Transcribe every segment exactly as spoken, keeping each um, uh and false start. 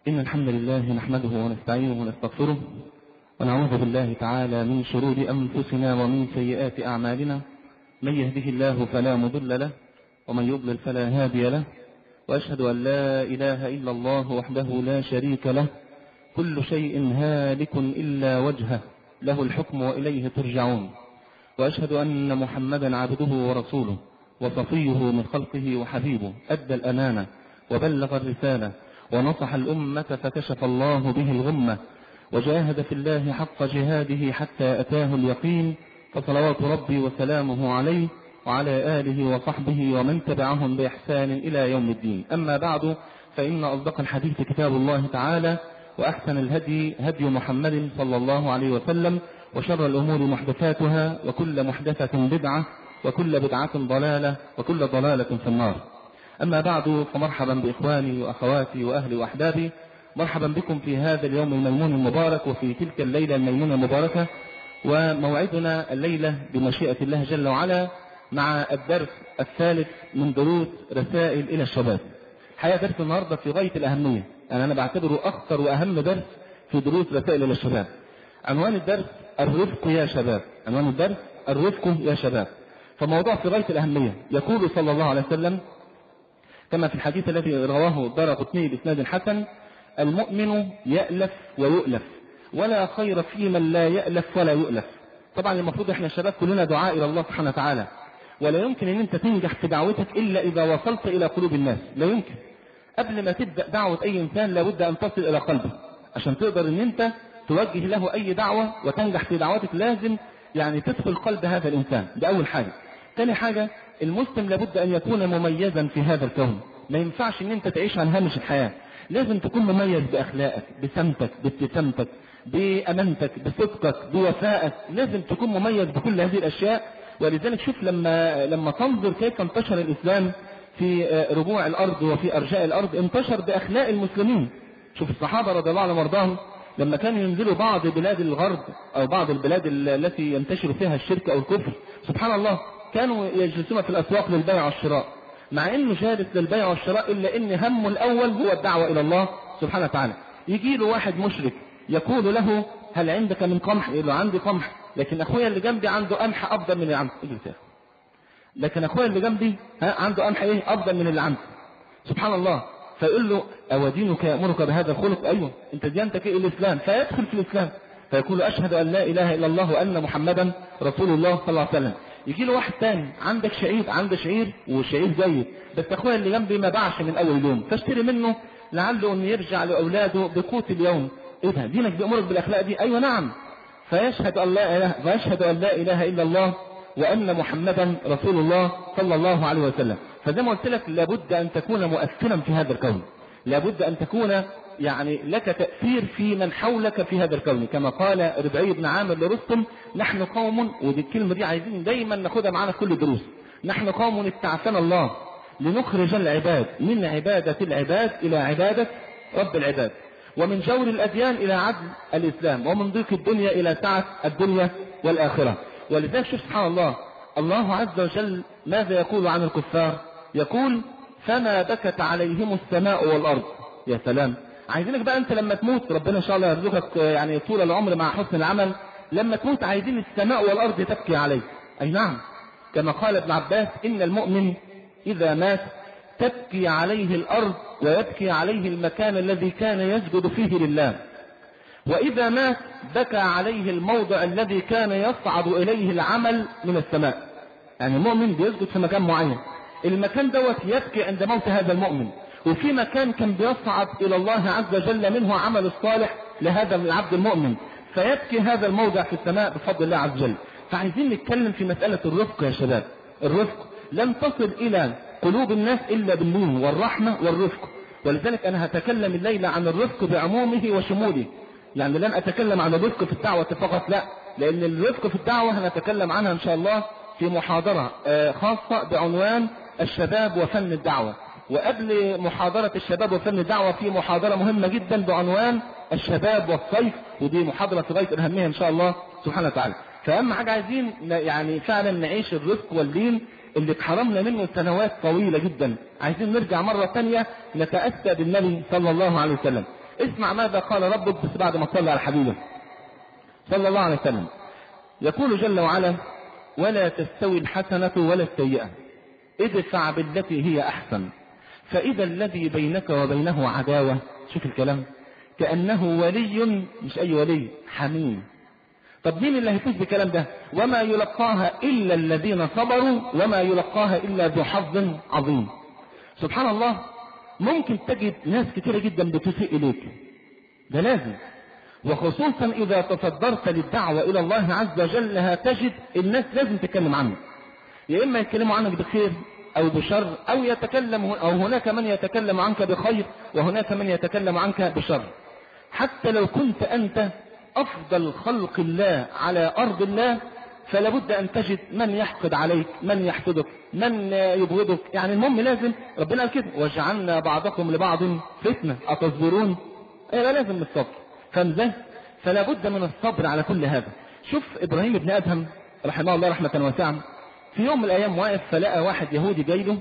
إن الحمد لله نحمده ونستعينه ونستغفره ونعوذ بالله تعالى من شرور أنفسنا ومن سيئات أعمالنا. من يهده الله فلا مضل له ومن يضلل فلا هادي له، وأشهد أن لا إله إلا الله وحده لا شريك له، كل شيء هالك إلا وجهه، له الحكم وإليه ترجعون. وأشهد أن محمدا عبده ورسوله وصفيه من خلقه وحبيبه، أدى الأمانة وبلغ الرسالة ونصح الأمة فكشف الله به الغمة، وجاهد في الله حق جهاده حتى أتاه اليقين، فصلوات ربي وسلامه عليه وعلى آله وصحبه ومن تبعهم بإحسان إلى يوم الدين. أما بعد، فإن أصدق الحديث كتاب الله تعالى، وأحسن الهدي هدي محمد صلى الله عليه وسلم، وشر الأمور محدثاتها، وكل محدثة بدعة، وكل بدعة ضلالة، وكل ضلالة في النار. أما بعد، فمرحبا بإخواني وأخواتي وأهلي وأحبابي، مرحبا بكم في هذا اليوم الميمون المبارك وفي تلك الليلة الميمونة المباركة. وموعدنا الليلة بمشيئة الله جل وعلا مع الدرس الثالث من دروس رسائل إلى الشباب. حقيقة درس النهاردة في غاية الأهمية، أنا, أنا بعتبره أخطر وأهم درس في دروس رسائل إلى الشباب. عنوان الدرس الرفق يا شباب، عنوان الدرس الرفق يا شباب. فموضوع في غاية الأهمية. يقول صلى الله عليه وسلم كما في الحديث الذي رواه الدارقطني بإسناد حسن: المؤمن يألف ويؤلف، ولا خير في من لا يألف ولا يؤلف. طبعا المفروض احنا الشباب كلنا دعاء إلى الله سبحانه وتعالى، ولا يمكن ان انت تنجح في دعوتك إلا إذا وصلت إلى قلوب الناس. لا يمكن. قبل ما تبدأ دعوة أي إنسان لابد أن تصل إلى قلبه عشان تقدر ان انت توجه له أي دعوة وتنجح في دعوتك. لازم يعني تدخل قلب هذا الإنسان، ده أول حاجة. ثاني حاجة، المسلم لابد أن يكون مميزا في هذا الكون. ما ينفعش ان انت تعيش عن هامش الحياة، لازم تكون مميز بأخلاقك، بسمتك، بابتسامتك، بأمانتك، بصدقك، بوفائك. لازم تكون مميز بكل هذه الأشياء. ولذلك شوف لما لما تنظر كيف انتشر الإسلام في ربوع الأرض وفي أرجاء الأرض، انتشر بأخلاق المسلمين. شوف الصحابة رضي الله عنهم وارضاهم لما كانوا ينزلوا بعض بلاد الغرب أو بعض البلاد التي ينتشر فيها الشرك أو الكفر، سبحان الله كانوا يجلسون في الأسواق للبيع والشراء، مع انه جالس للبيع والشراء الا ان همه الاول هو الدعوة الى الله سبحانه وتعالى. يجي له واحد مشرك يقول له: هل عندك من قمح؟ يقول له: عندي قمح، لكن اخويا اللي جنبي عنده قمح افضل من اللي عندي. لكن اخويا اللي جنبي ها عنده قمح ايه افضل من اللي عندي. سبحان الله. فيقول له: او دينك يأمرك بهذا الخلق؟ ايوه، انت ديانتك ايه؟ الاسلام. فيدخل في الاسلام فيقول: اشهد ان لا اله الا الله وان محمدا رسول الله صلى الله عليه وسلم. يجي له واحد تاني: عندك شعير؟ عنده شعير وشعير جيد، بس اخويا اللي جنبي ما باعش من اول يوم، فاشتري منه لعله ان يرجع لاولاده بقوت اليوم. ايه ده؟ دينك بيأمرك بالاخلاق دي؟ ايوه نعم. فيشهد ان لا اله فيشهد ان لا اله الا الله وان محمدا رسول الله صلى الله عليه وسلم. فزي ما قلت لك لابد ان تكون مؤثرا في هذا الكون، لابد ان تكون يعني لك تأثير في من حولك في هذا الكون. كما قال ربعي بن عامر لرستم: نحن قوم، ودي الكلمة دي عايزين دايما ناخدها معانا في كل الدروس، نحن قوم استعثنا الله لنخرج العباد من عبادة العباد إلى عبادة رب العباد، ومن جور الأديان إلى عدل الإسلام، ومن ضيق الدنيا إلى سعة الدنيا والآخرة. ولذلك شوف سبحان الله، الله عز وجل ماذا يقول عن الكفار؟ يقول: فما بكت عليهم السماء والأرض. يا سلام. عايزينك بقى انت لما تموت، ربنا ان شاء الله يرزقك يعني طول العمر مع حسن العمل، لما تموت عايزين السماء والارض تبكي عليه. اي نعم. كما قال ابن عباس: ان المؤمن اذا مات تبكي عليه الارض ويبكي عليه المكان الذي كان يسجد فيه لله، واذا مات بكى عليه الموضع الذي كان يصعد اليه العمل من السماء. يعني المؤمن بيسجد في مكان معين، المكان دوت يبكي عند موت هذا المؤمن، وفي مكان كان بيصعد إلى الله عز وجل منه عمل الصالح لهذا العبد المؤمن، فيبكي هذا الموضع في السماء بفضل الله عز وجل. فعايزين نتكلم في مسألة الرفق يا شباب. الرفق لن تصل إلى قلوب الناس إلا باللين والرحمة والرفق. ولذلك أنا هتكلم الليلة عن الرفق بعمومه وشموله، يعني لن أتكلم عن الرفق في الدعوة فقط، لا، لأن الرفق في الدعوة هنتكلم عنها إن شاء الله في محاضرة خاصة بعنوان الشباب وفن الدعوة. وقبل محاضرة الشباب وفن الدعوة في محاضرة مهمة جدا بعنوان الشباب والصيف، ودي محاضرة في غاية الأهمية إن شاء الله سبحانه وتعالى. فأهم حاجة عايزين يعني فعلا نعيش الرفق واللين اللي اتحرمنا منه سنوات طويلة جدا. عايزين نرجع مرة ثانية نتأسى بالنبي صلى الله عليه وسلم. اسمع ماذا قال ربك بس بعد ما صلى على حبيبه صلى الله عليه وسلم. يقول جل وعلا: ولا تستوي الحسنة ولا السيئة ادفع بالتي هي أحسن فإذا الذي بينك وبينه عداوة، شوف الكلام، كأنه ولي، مش أي ولي، حميم. طب مين اللي هيفوز بالكلام ده؟ وما يلقاها إلا الذين صبروا وما يلقاها إلا ذو حظ عظيم. سبحان الله، ممكن تجد ناس كتيرة جدا بتسيء إليك، ده لازم، وخصوصا إذا تصدرت للدعوة إلى الله عز وجل هتجد الناس لازم تتكلم عنك، يا إما يتكلموا عنك بخير أو بشر، أو يتكلم أو هناك من يتكلم عنك بخير وهناك من يتكلم عنك بشر. حتى لو كنت أنت أفضل خلق الله على أرض الله فلا بد أن تجد من يحقد عليك، من يحسدك، من يبغضك. يعني المهم لازم، ربنا قال كده: وجعلنا بعضكم لبعض فتنة أتصبرون. أيوة لازم الصبر، فمزه فلا بد من الصبر على كل هذا. شوف إبراهيم ابن أدهم رحمه الله رحمة واسعة، في يوم من الأيام واقف فلقى واحد يهودي جاي له،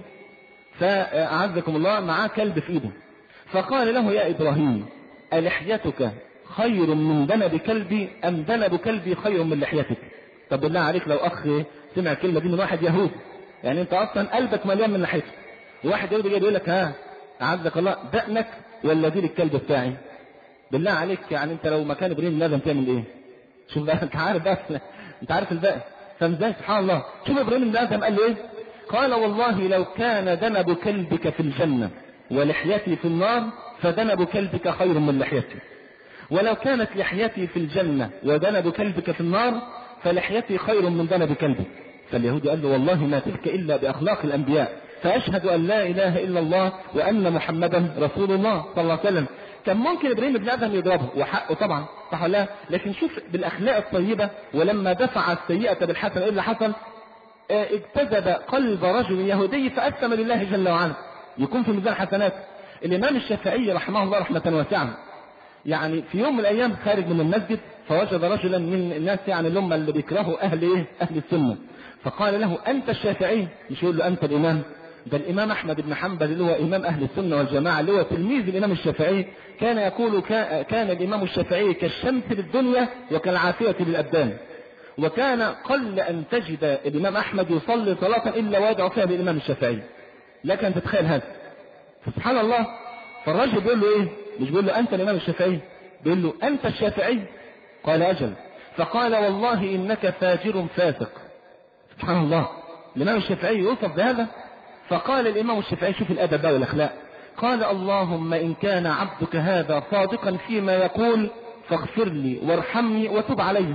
فأعزكم الله معاه كلب في إيده، فقال له: يا إبراهيم ألحيتك خير من ذنب كلبي أم ذنب كلبي خير من لحيتك؟ طب بالله عليك لو أخ سمع الكلمة دي من واحد يهودي، يعني أنت أصلا قلبك مليان من لحيته، وواحد يهودي جاي يقول لك: ها أعزك الله دقنك ولا دي الكلب بتاعي؟ بالله عليك يعني أنت لو مكان إبراهيم لازم تعمل إيه؟ شوف بقى، أنت عارف بقى، أنت عارف الباقي، فمزاج سبحان الله. شوف إبراهيم ابن آدم قال له إيه؟ قال: والله لو كان ذنب كلبك في الجنة ولحيتي في النار فذنب كلبك خير من لحيتي، ولو كانت لحيتي في الجنة وذنب كلبك في النار فلحيتي خير من ذنب كلبك. فاليهودي قال له: والله ما تلك إلا بأخلاق الأنبياء، فأشهد أن لا إله إلا الله وأن محمدا رسول الله صلى الله عليه وسلم. كان ممكن إبراهيم ابن آدم يضربه وحقه طبعا، صح ولا لا؟ لكن شوف بالأخلاق الطيبة، ولما دفع السيئة بالحسنة إيه اللي حصل؟ اه اجتذب قلب رجل يهودي فأسلم لله جل وعلا، يكون في ميزان حسنات. الإمام الشافعي رحمه الله رحمة واسعة، يعني في يوم من الأيام خارج من المسجد فوجد رجلا من الناس، يعني اللي هم اللي بيكرهوا أهل إيه؟ أهل السنة، فقال له: أنت الشافعي؟ مش يقول له أنت الإمام، ده الإمام أحمد بن حنبل اللي هو إمام أهل السنة والجماعة اللي هو تلميذ الإمام الشافعي، كان يقول: كان الإمام الشافعي كالشمس للدنيا وكالعافية للأبدان، وكان قل أن تجد الإمام أحمد يصلي صلاة إلا ويدعو فيها بالإمام الشافعي. لك أن تتخيل هذا، سبحان الله. فالرجل بيقول له إيه؟ مش بيقول له أنت الإمام الشافعي، بيقول له: أنت الشافعي؟ قال: أجل. فقال: والله إنك فاجر فاسق. سبحان الله، الإمام الشافعي يوصف بهذا. فقال الإمام الشافعي، شوف الأدب بقى والأخلاق، قال: اللهم إن كان عبدك هذا صادقا فيما يقول فاغفر لي وارحمني وتب علي،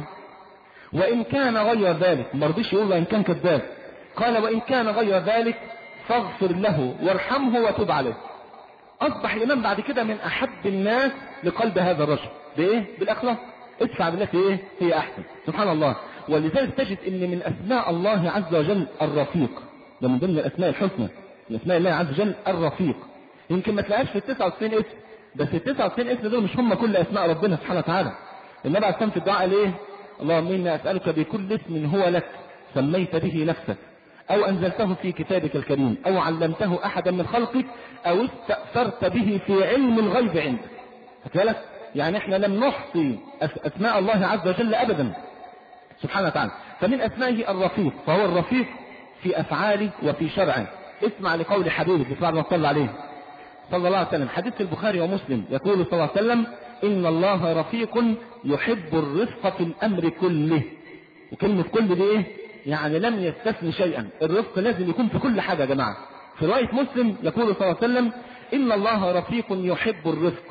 وإن كان غير ذلك، ما رضيش يقول وإن كان كذاب، قال: وإن كان غير ذلك فاغفر له وارحمه وتب عليه. أصبح الإمام بعد كده من أحب الناس لقلب هذا الرجل، بإيه؟ بالأخلاق، ادفع بالتي إيه؟ هي أحسن. سبحان الله. ولذلك تجد إن من أسماء الله عز وجل الرفيق، ده من ضمن الأسماء الحسنى، من أسماء الله عز وجل الرفيق. يمكن ما تلاقيش في التسعة وتسعين اسم، بس التسعة وتسعين اسم دول مش هم كل أسماء ربنا سبحانه وتعالى. النبي عليه الصلاة والسلام في الدعاء قال إيه؟ اللهم إني أسألك بكل اسم هو لك سميت به نفسك أو أنزلته في كتابك الكريم أو علمته أحدا من خلقك أو استأثرت به في علم الغيب عندك. فكذلك يعني احنا لم نحصي أسماء الله عز وجل أبدا سبحانه وتعالى. فمن أسمائه الرفيق، فهو الرفيق في أفعاله وفي شرعه. اسمع لقول حبيبك صلى الله عليه وسلم صلى الله عليه وسلم، حديث البخاري ومسلم، يقول صلى الله عليه وسلم: إن الله رفيق يحب الرفق في الأمر كله. وكلمة كل دي إيه؟ يعني لم يستثني شيئا، الرفق لازم يكون في كل حاجة يا جماعة. في رواية مسلم يقول صلى الله عليه وسلم: إن الله رفيق يحب الرفق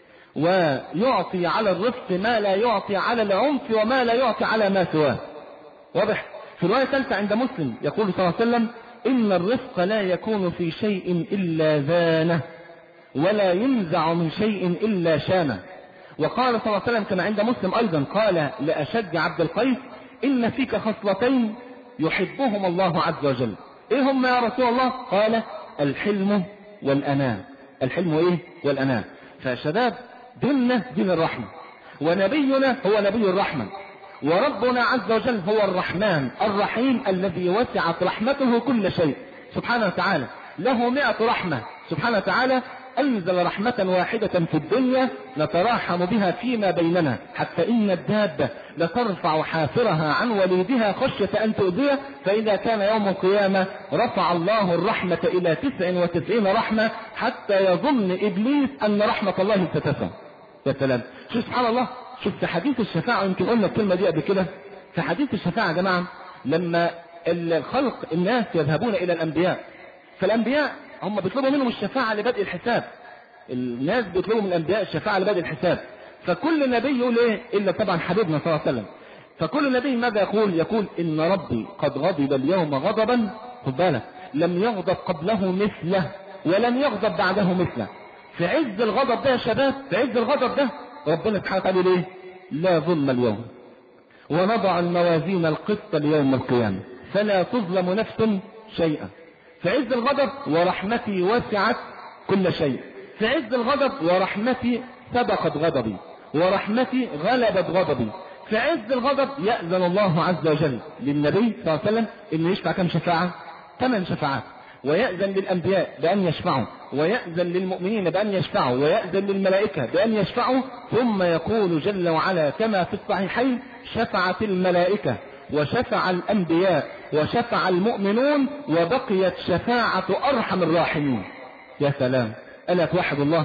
ويعطي على الرفق ما لا يعطي على العنف وما لا يعطي على ما سواه. واضح؟ في رواية ثالثة عند مسلم يقول صلى الله عليه وسلم: إن الرفق لا يكون في شيء إلا زانه ولا ينزع من شيء إلا شانه. وقال صلى الله عليه وسلم كما عند مسلم أيضا، قال لأشج عبد القيس: إن فيك خصلتين يحبهم الله عز وجل. إيه هم يا رسول الله؟ قال: الحلم والأناة. الحلم إيه؟ والأناة. فشباب ديننا دين الرحمة، ونبينا هو نبي الرحمة، وربنا عز وجل هو الرحمن الرحيم الذي وسعت رحمته كل شيء سبحانه وتعالى، له مئة رحمة سبحانه وتعالى أنزل رحمة واحدة في الدنيا نتراحم بها فيما بيننا، حتى إن الدابة لترفع حافرها عن وليدها خشية أن تؤذيه، فإذا كان يوم القيامة رفع الله الرحمة إلى تسع وتسعين رحمة حتى يظن إبليس أن رحمة الله ستسع. يا سلام، شو سبحان الله. شوف في حديث الشفاعة، يمكن قلنا الكلمة دي قبل كده، في حديث الشفاعة يا جماعة لما الخلق الناس يذهبون إلى الأنبياء، فالأنبياء هم بيطلبوا منهم الشفاعة لبدء الحساب، الناس بيطلبوا من الأنبياء الشفاعة لبدء الحساب، فكل نبي يقول إيه إلا طبعا حبيبنا صلى الله عليه وسلم، فكل نبي ماذا يقول؟ يقول إن ربي قد غضب اليوم غضبا، خد بالك، لم يغضب قبله مثله ولم يغضب بعده مثله. في عز الغضب ده يا شباب، في عز الغضب ده ربنا سبحانه وتعالى ليه؟ لا ظلم اليوم ونضع الموازين القسط ليوم القيامة فلا تظلم نفس شيئا. في عز الغضب ورحمتي وسعت كل شيء، في عز الغضب ورحمتي سبقت غضبي ورحمتي غلبت غضبي. في عز الغضب يأذن الله عز وجل للنبي صلى الله عليه وسلم انه يشفع كم شفاعة؟ ثمان شفاعات، ويأذن للأنبياء بأن يشفعوا، ويأذن للمؤمنين بأن يشفعوا، ويأذن للملائكة بأن يشفعوا، ثم يقول جل وعلا كما في الصحيحين شفعت الملائكة وشفع الأنبياء وشفع المؤمنون وبقيت شفاعة أرحم الراحمين. يا سلام، ألا توحد الله؟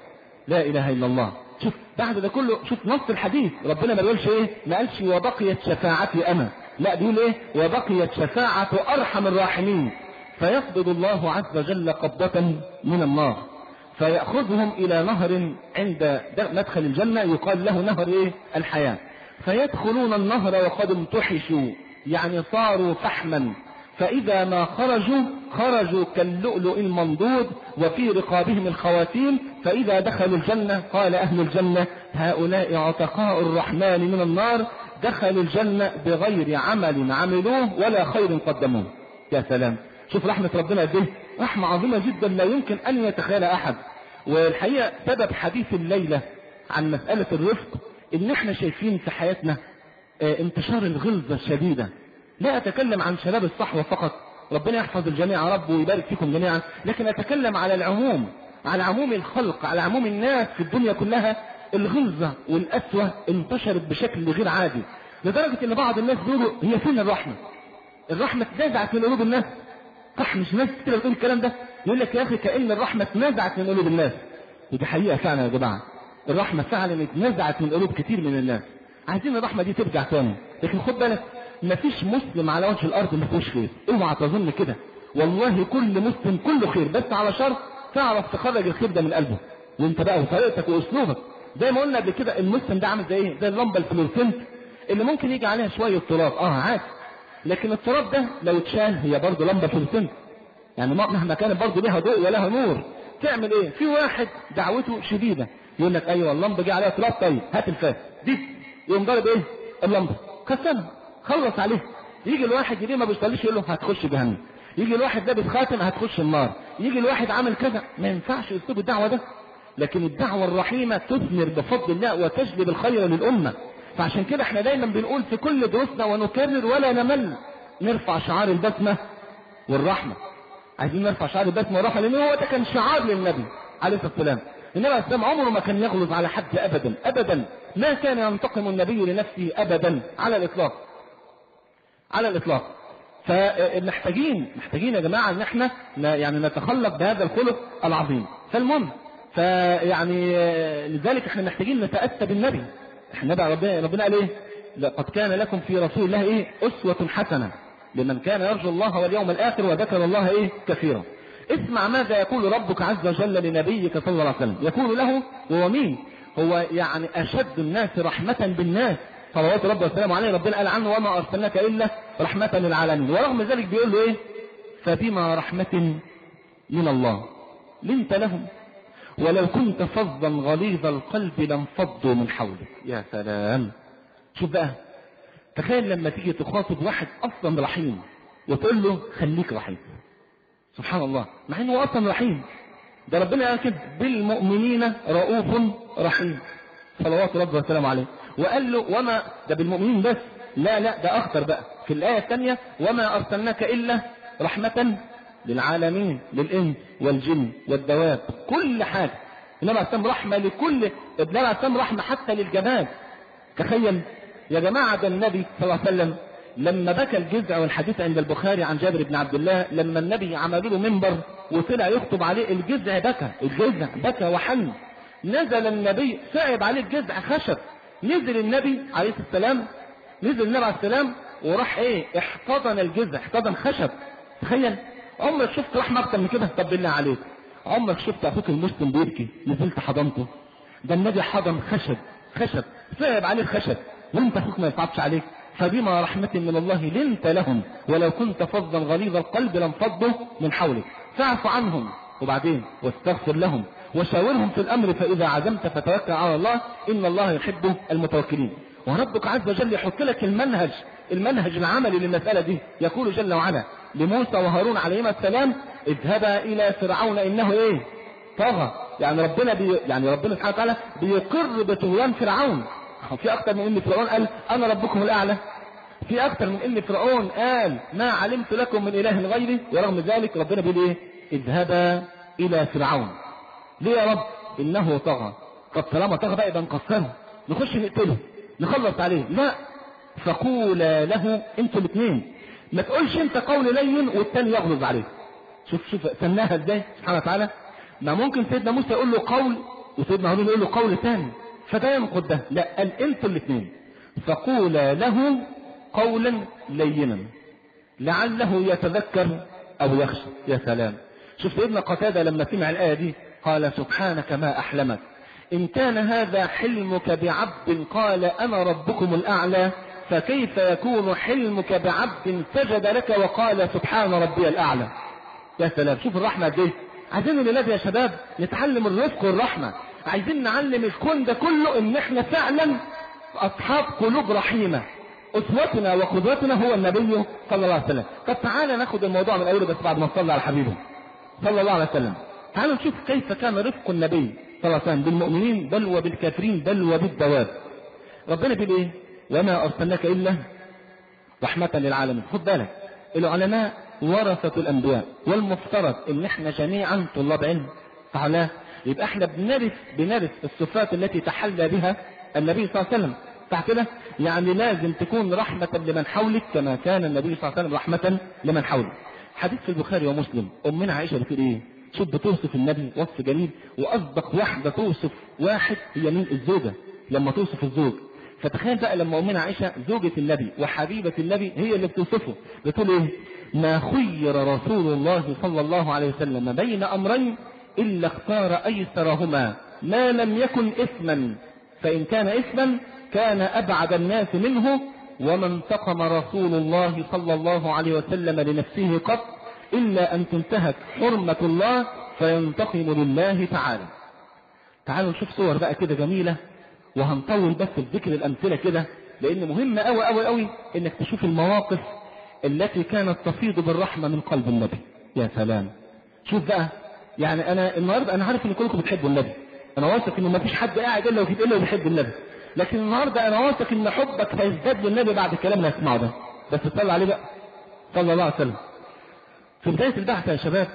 لا إله إلا الله. شوف بعد ده كله، شوف نص الحديث ربنا ما بيقولش ايه، ما قالش وبقيت شفاعتي أنا، لا بيقول ايه وبقيت شفاعة أرحم الراحمين. فيقبض الله عز وجل قبضة من النار فيأخذهم إلى نهر عند مدخل الجنة يقال له نهر ايه الحياة، فيدخلون النهر وقد امتحشوا يعني صاروا فحما، فإذا ما خرجوا خرجوا كاللؤلؤ المنضود وفي رقابهم الخواتيم، فإذا دخلوا الجنة قال أهل الجنة هؤلاء عتقاء الرحمن من النار دخلوا الجنة بغير عمل عملوه ولا خير قدموه. يا سلام، شوف رحمة ربنا قد ايه، رحمة عظيمة جدا لا يمكن أن يتخيلها أحد. والحقيقة سبب حديث الليلة عن مسألة الرفق إن احنا شايفين في حياتنا اه انتشار الغلظة الشديدة. لا أتكلم عن شباب الصحوة فقط، ربنا يحفظ الجميع يا رب ويبارك فيكم جميعا، لكن أتكلم على العموم، على عموم الخلق، على عموم الناس في الدنيا كلها. الغلظة والأسوة انتشرت بشكل غير عادي، لدرجة ان بعض الناس بيقولوا هي فين الرحمة؟ الرحمة اتنازعت من قلوب الناس. صح، مش ناس كتير بتقول الكلام ده، يقول لك يا اخي كأن الرحمة اتنازعت من قلوب الناس. ودي حقيقة فعلا يا جماعة، الرحمة فعلا اتنازعت من قلوب كتير من الناس. عايزين الرحمة دي ترجع تاني، لكن خد بالك مفيش مسلم على وجه الارض ما فيهوش خير، اوعى تظن كده، والله كل مسلم كله خير، بس على شرط تعرف تخرج الخير ده من قلبه، وانت بقى وطريقتك واسلوبك. زي ما قلنا قبل كده المسلم ده عامل زي ايه؟ زي اللمبه الفلورسنت اللي ممكن يجي عليها شويه تراب، اه عادي، لكن التراب ده لو اتشال هي برضه لمبه فلورسنت، يعني مهما كانت برضه لها ضوء ولها نور. تعمل ايه؟ في واحد دعوته شديده يقول لك ايوه اللمبه جه عليها تراب، طيب هات الفاس دي، يقوم ضارب ايه؟ اللمبه كسرها خلص عليه. يجي الواحد يليه ما بيصليش يقول له هتخش جهنم، يجي الواحد ده بيتخاتم هتخش النار، يجي الواحد عامل كذا. ما ينفعش اسلوب الدعوه ده، لكن الدعوه الرحيمه تثمر بفضل الله وتجلب الخير للامه. فعشان كده احنا دايما بنقول في كل دروسنا ونكرر ولا نمل، نرفع شعار البسمه والرحمه. عايزين نرفع شعار البسمه والرحمه، لان هو ده كان شعار للنبي عليه الصلاه والسلام. النبي عليه الصلاه والسلام عمره ما كان يغلظ على حد ابدا ابدا، ما كان ينتقم النبي لنفسه ابدا على الاطلاق على الاطلاق. فمحتاجين محتاجين يا جماعه ان احنا يعني نتخلق بهذا الخلق العظيم. فالمهم فيعني لذلك احنا محتاجين نتأتى بالنبي. احنا بقى ربنا ربنا قال ايه؟ لقد كان لكم في رسول الله ايه؟ اسوة حسنة لمن كان يرجو الله واليوم الاخر وذكر الله ايه؟ كثيرا. اسمع ماذا يقول ربك عز وجل لنبيك صلى الله عليه وسلم، يقول له وهو مين؟ هو يعني اشد الناس رحمة بالناس صلوات ربي وسلامه عليه، ربنا قال عنه وما ارسلناك الا رحمة للعالمين، ورغم ذلك بيقول له ايه؟ فبما رحمة من الله لنت لهم ولو كنت فظا غليظ القلب لانفضوا من حولك. يا سلام، شوف بقى، تخيل لما تيجي تخاطب واحد اصلا رحيم وتقول له خليك رحيم، سبحان الله، مع انه اصلا رحيم. ده ربنا قال كده بالمؤمنين رؤوف رحيم صلوات ربي وسلامه عليه، وقال له وما ده بالمؤمنين بس، لا لا ده اخطر بقى في الايه الثانيه وما ارسلناك الا رحمه للعالمين، للإنس والجن والدواب، كل حاجة. النبي عليه السلام رحمة لكل، النبي عليه السلام رحمة حتى للجماد. تخيل يا جماعة، ده النبي صلى الله عليه وسلم لما بكى الجذع، والحديث عند البخاري عن جابر بن عبد الله، لما النبي عملوا له منبر وطلع يخطب عليه، الجذع بكى، الجذع بكى وحن. نزل النبي صعب عليه الجذع خشب، نزل النبي عليه السلام، نزل النبي عليه السلام وراح ايه احتضن الجذع، احتضن خشب. تخيل، عمرك شفت رحمة اكتر من كده؟ طب بالله عليك، عمرك شفت اخوك المسلم بيبكي نزلت حضنته؟ ده النبي حضن خشب، خشب صعب عليه الخشب، وانت اخوك ما يصعبش عليك. فبما رحمة من الله لنت لهم ولو كنت فظا غليظ القلب لانفضوا من حولك فاعف عنهم، وبعدين واستغفر لهم وشاورهم في الامر فاذا عزمت فتوكل على الله ان الله يحب المتوكلين. وربك عز وجل يحط لك المنهج، المنهج العملي للمسألة دي. يقول جل وعلا لموسى وهارون عليهما السلام اذهبا الى فرعون انه ايه طغى. يعني ربنا بي يعني ربنا سبحانه وتعالى بيقر بطغيان فرعون. في اكتر من ان فرعون قال انا ربكم الاعلى، في اكتر من ان فرعون قال ما علمت لكم من اله غيري، ورغم ذلك ربنا بيقول ايه اذهبا الى فرعون. ليه يا رب؟ انه طغى. طب طالما طغى بقى يبقى نكسره، نخش نقتله، نخلص عليه؟ لا، فقولا له انتوا الاثنين، ما تقولش انت قول لين والتاني يغلظ عليه. شوف شوف سماها ازاي سبحانه وتعالى. ما ممكن سيدنا موسى يقول له قول وسيدنا هارون يقول له قول ثاني، فده ينقض ده. لا، قال انتوا الاثنين فقولا له قولا لينا لعله يتذكر او يخشى. يا سلام، شوف سيدنا قتادة لما سمع الآية دي قال سبحانك ما احلمك، ان كان هذا حلمك بعبد قال انا ربكم الاعلى فكيف يكون حلمك بعبد سجد لك وقال سبحان ربي الاعلى. يا سلام، شوف الرحمة دي. عايزين الولاد يا شباب نتعلم الرفق والرحمة، عايزين نعلم الكون ده كله ان احنا فعلا اصحاب قلوب رحيمة. اسوتنا وقدوتنا هو النبي صلى الله عليه وسلم. طب تعالى ناخد الموضوع من اوله بس بعد ما نصلي على حبيبه صلى الله عليه وسلم. تعالوا نشوف كيف كان رفق النبي صلى الله عليه وسلم بالمؤمنين بل وبالكافرين بل وبالدواب. ربنا بيقول ايه؟ وما ارسلناك الا رحمة للعالمين. خد بالك، العلماء ورثة الانبياء، والمفترض ان احنا جميعا طلاب علم. تعالى يبقى احنا بنرث بنرث الصفات التي تحلى بها النبي صلى الله عليه وسلم. صح كده؟ يعني لازم تكون رحمة لمن حولك كما كان النبي صلى الله عليه وسلم رحمة لمن حولك. حديث في البخاري ومسلم، امنا عائشة بتقول ايه؟ شوف بتوصف النبي وصف جميل، واصدق واحدة توصف واحد هي مين؟ الزوجة لما توصف الزوج. فتخيل بقى لما امنا عائشة زوجة النبي وحبيبة النبي هي اللي بتوصفه، بتقول ايه؟ ما خير رسول الله صلى الله عليه وسلم بين امرين الا اختار ايسرهما ما لم يكن اثما، فان كان اثما كان ابعد الناس منه، وما انتقم رسول الله صلى الله عليه وسلم لنفسه قط الا ان تنتهك حرمة الله فينتقم لله تعالى. تعالوا نشوف صور بقى كده جميلة، وهنطول بس في ذكر الامثلة كده لان مهم قوي قوي قوي انك تشوف المواقف التي كانت تفيض بالرحمة من قلب النبي. يا سلام، شوف بقى. يعني انا النهاردة انا عارف ان كلكم بتحبوا النبي، انا واثق ان ما فيش حد قاعد الا وفي الا وبيحب النبي، لكن النهاردة انا واثق ان حبك هيزداد للنبي بعد الكلام اللي هتسمعه ده. بس تصلي عليه بقى صلى الله عليه وسلم. في بداية البعثة يا شباب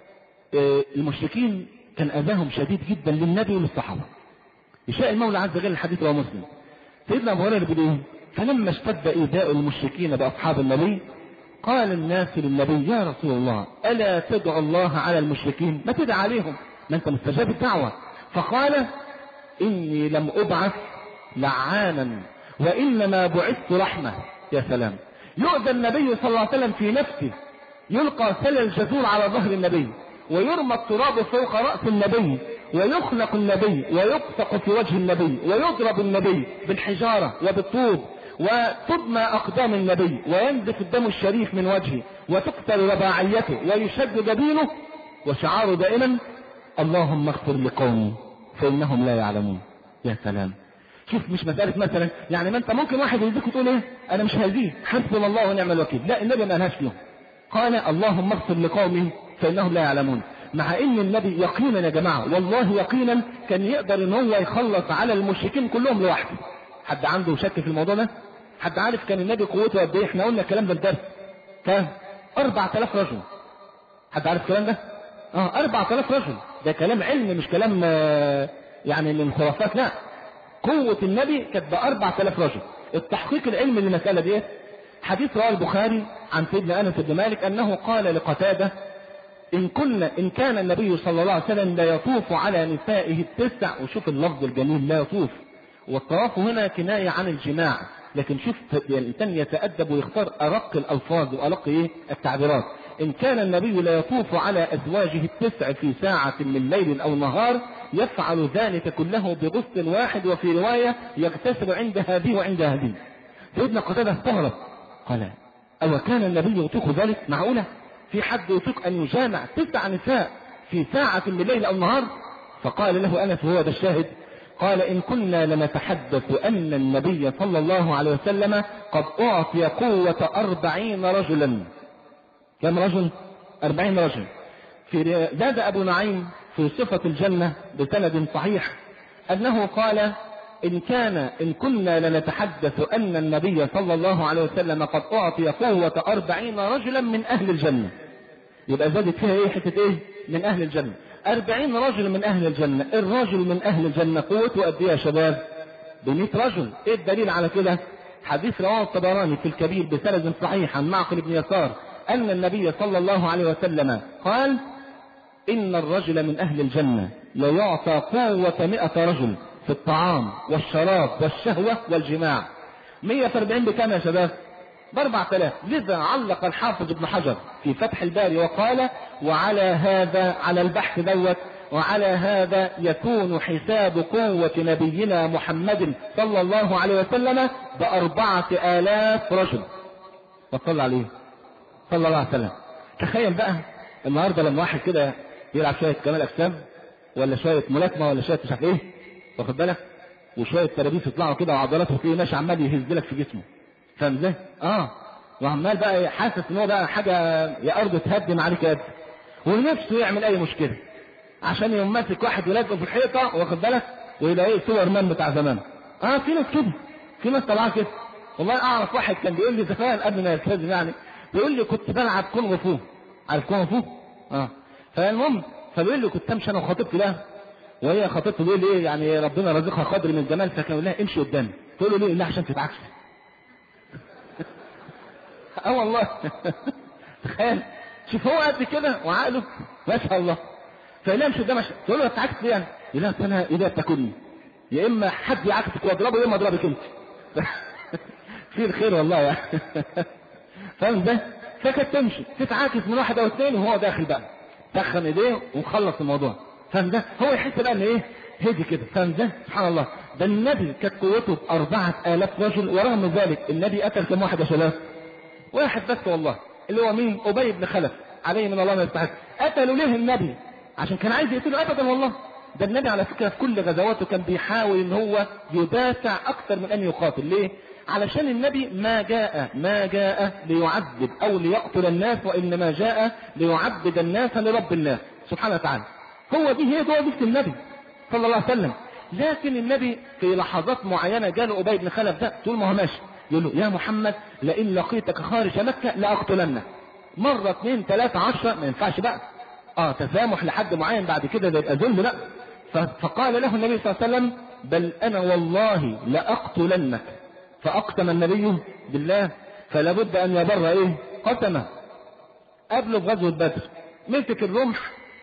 المشركين كان اذاهم شديد جدا للنبي وللصحابة. يشاء المولى عز وجل الحديث رواه مسلم. سيدنا ابو هريرة بيقول ايه؟ فلما اشتد ايذاء المشركين باصحاب النبي قال الناس للنبي يا رسول الله الا تدعو الله على المشركين؟ ما تدعى عليهم، ما انت مستجاب الدعوة. فقال اني لم ابعث لعانا وانما بعثت رحمة. يا سلام، يؤذى النبي صلى الله عليه وسلم في نفسه، يلقى سل الجزور على ظهر النبي ويرمى التراب فوق رأس النبي ويخلق النبي ويقسق في وجه النبي ويضرب النبي بالحجارة وبالطوب وتدمى أقدام النبي وينزف الدم الشريف من وجهه وتكسر رباعيته ويشد جبينه وشعاره دائما اللهم اغفر لقومي فإنهم لا يعلمون. يا سلام، شوف مش مسألة مثلا يعني ما انت ممكن واحد يزيك وتقول ايه انا مش هزيه حسبنا الله ونعم الوكيل، لا النبي ما قالهاش له، قال اللهم اغفر لقومي فإنهم لا يعلمون. مع ان النبي يقينا يا جماعة والله يقينا كان يقدر ان هو يخلص على المشركين كلهم لوحده. حد عنده شك في الموضوع ده؟ حد عارف كان النبي قوته قد ايه؟ احنا قلنا الكلام ده الدرس كان أربعة آلاف رجل. حد عارف الكلام ده؟ اه أربعة آلاف رجل. ده كلام علم مش كلام آه يعني من خرافات، لا. قوة النبي كانت بأربعة آلاف رجل. التحقيق العلمي للمسألة دي حديث رواه البخاري عن سيدنا أنس بن مالك أنه قال لقتادة: إن كنا إن كان النبي صلى الله عليه وسلم لا يطوف على نسائه التسع. وشوف اللفظ الجميل، لا يطوف، والطواف هنا كناية عن الجماع، لكن شوف الإنسان يتأدب ويختار أرق الألفاظ وأرق إيه التعبيرات. إن كان النبي لا يطوف على أزواجه التسع في ساعة من ليل أو نهار يفعل ذلك كله بغسل واحد، وفي رواية يغتسل عند هذه وعند هذه. سيدنا قتادة استغرب قال: أو كان النبي يطيق ذلك؟ معقولة في حد يطيق أن يجامع تسع نساء في ساعة من ليل أو نهار؟ فقال له أنس وهو ده الشاهد، قال: إن كنا لنتحدث أن النبي صلى الله عليه وسلم قد أعطي قوة أربعين رجلا. كم رجل؟ أربعين رجل. في زاد أبو نعيم في صفة الجنة بسند صحيح أنه قال: إن كان إن كنا لنتحدث أن النبي صلى الله عليه وسلم قد أعطي قوة أربعين رجلا من أهل الجنة. يبقى زادت فيها إيه؟ حتة إيه؟ من أهل الجنة. أربعين رجل من أهل الجنة. الرجل من أهل الجنة قوته قد إيه يا شباب؟ بمئة رجل. إيه الدليل على كده؟ حديث رواه الطبراني في الكبير بسند صحيح عن معقل بن يسار أن النبي صلى الله عليه وسلم قال: إن الرجل من أهل الجنة ليعطى قوة مئة رجل في الطعام والشراب والشهوة والجماع. مئة في أربعين بكام يا شباب؟ بأربعة آلاف. لذا علق الحافظ ابن حجر في فتح الباري وقال: وعلى هذا، على البحث دوت، وعلى هذا يكون حساب قوة نبينا محمد صلى الله عليه وسلم بأربعة آلاف رجل. وصلى عليه صلى الله عليه وسلم. تخيل بقى النهارده لما واحد كده يلعب شوية كمال أجسام ولا شوية ملاكمة ولا شوية مش عارف إيه، واخد بالك، وشوية ترابيس يطلعوا كده وعضلاته تلاقيه ماشي عمال يهز لك في جسمه، فاهم ازاي؟ اه وعمال بقى حاسس ان هو بقى حاجة يا أرض تهدم عليك قد، ونفسه يعمل أي مشكلة عشان يوم ماسك واحد ولازقه في الحيطة، واخد بالك، ويبقى ايه سوبر مان بتاع زمان. اه في ناس كده، في ناس طلعوا كده. والله أعرف واحد كان بيقول لي زمان قبل ما يلتزم يعني، بيقول لي كنت بلعب كونغ فو. عارف كونغ فو؟ اه فالمهم فبيقول لي كنت امشي انا وخطيبتي لها، وهي خطيبته بيقول لي ايه يعني ربنا رزقها قدر من الجمال، فكان يقول لها امشي قدامي. تقول له ليه؟ لا عشان تتعكسي. اه والله تخيل، شوف هو قد كده وعقله ما شاء الله، فيقول لها امشي قدامي. تقول له اتعكس ليه يعني؟ يقول لها انا ايديا بتاكلني، يا اما حد يعكسك واضربه يا اما اضربك انت. في الخير والله يعني. فاهم ده؟ فكانت تمشي تتعاكس من واحد او اثنين وهو داخل بقى تخن ايديه وخلص الموضوع. فاهم ده؟ هو يحس بقى ان ايه هدي كده. فاهم ده؟ سبحان الله. ده النبي كانت قوته بأربعة آلاف رجل، ورغم ذلك النبي قتل كم واحد يا شباب؟ واحد بس والله، اللي هو مين؟ أبي بن خلف عليه من الله ما يستحق. قتلوا ليه النبي؟ عشان كان عايز يقتله ابدا والله. ده النبي على فكرة في كل غزواته كان بيحاول ان هو يدافع اكثر من ان يقاتل. ليه؟ علشان النبي ما جاء ما جاء ليعذب او ليقتل الناس، وانما جاء ليعبد الناس لرب الناس سبحانه وتعالى. هو دي هي دي وظيفة النبي صلى الله عليه وسلم. لكن النبي في لحظات معينة جاله أبي بن خلف ده طول ما هو ماشي يقول له يا محمد لئن لقيتك خارج مكة لأقتلنك. مرة اثنين ثلاثة عشرة ما ينفعش بقى. اه تسامح لحد معين بعد كده ده يبقى ظلم. لا. فقال له النبي صلى الله عليه وسلم بل انا والله لأقتلنك. فاقسم النبي بالله، فلا بد ان يبر ايه قسمه. قبله في غزوة بدر مسك الرمح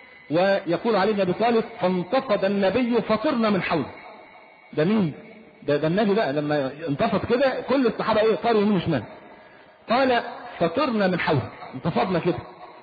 ويقول عليه النبي طالب فانتفض النبي فطرنا من حوله. ده مين؟ ده, ده النبي بقى لما انتفض كده كل الصحابة ايه طاروا يمين وشمال. قال فطرنا من حوله، انتفضنا كده.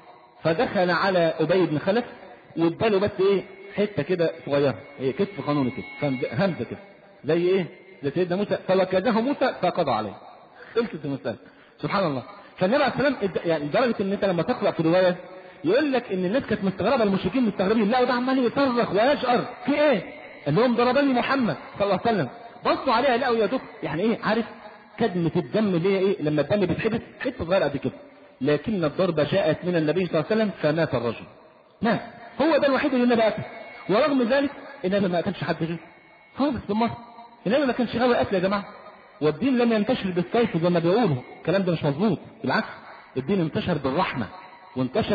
فدخل على أبي بن خلف واداله بس ايه حتة كده صغيرة، ايه كتف قانوني كده، همزة كده زي ايه زي سيدنا موسى، فوكزه موسى فقضى عليه. خلصت المسألة سبحان الله. فالنبي عليه السلام يعني لدرجة ان انت لما تقرأ في الرواية يقول لك ان الناس كانت مستغربة، المشركين مستغربين، لا وده عمال يصرخ ويشقر في ايه؟ قال لهم ضربني محمد صلى الله عليه وسلم. بصوا عليها لقوا يا دوب يعني ايه عارف كدمة الدم اللي هي ايه لما الدم بيتحبس حته صغيره قد كده، لكن الضربة جاءت من النبي صلى الله عليه وسلم فمات الرجل. مات. هو ده الوحيد اللي النبي قتل، ورغم ذلك النبي ما قتلش حد غيره خالص بالمره. النبي ما كانش غاوي قتل يا جماعه، والدين لم ينتشر بالسيف زي ما بيقولوا، الكلام ده مش مظبوط. بالعكس الدين انتشر بالرحمه، وانتشر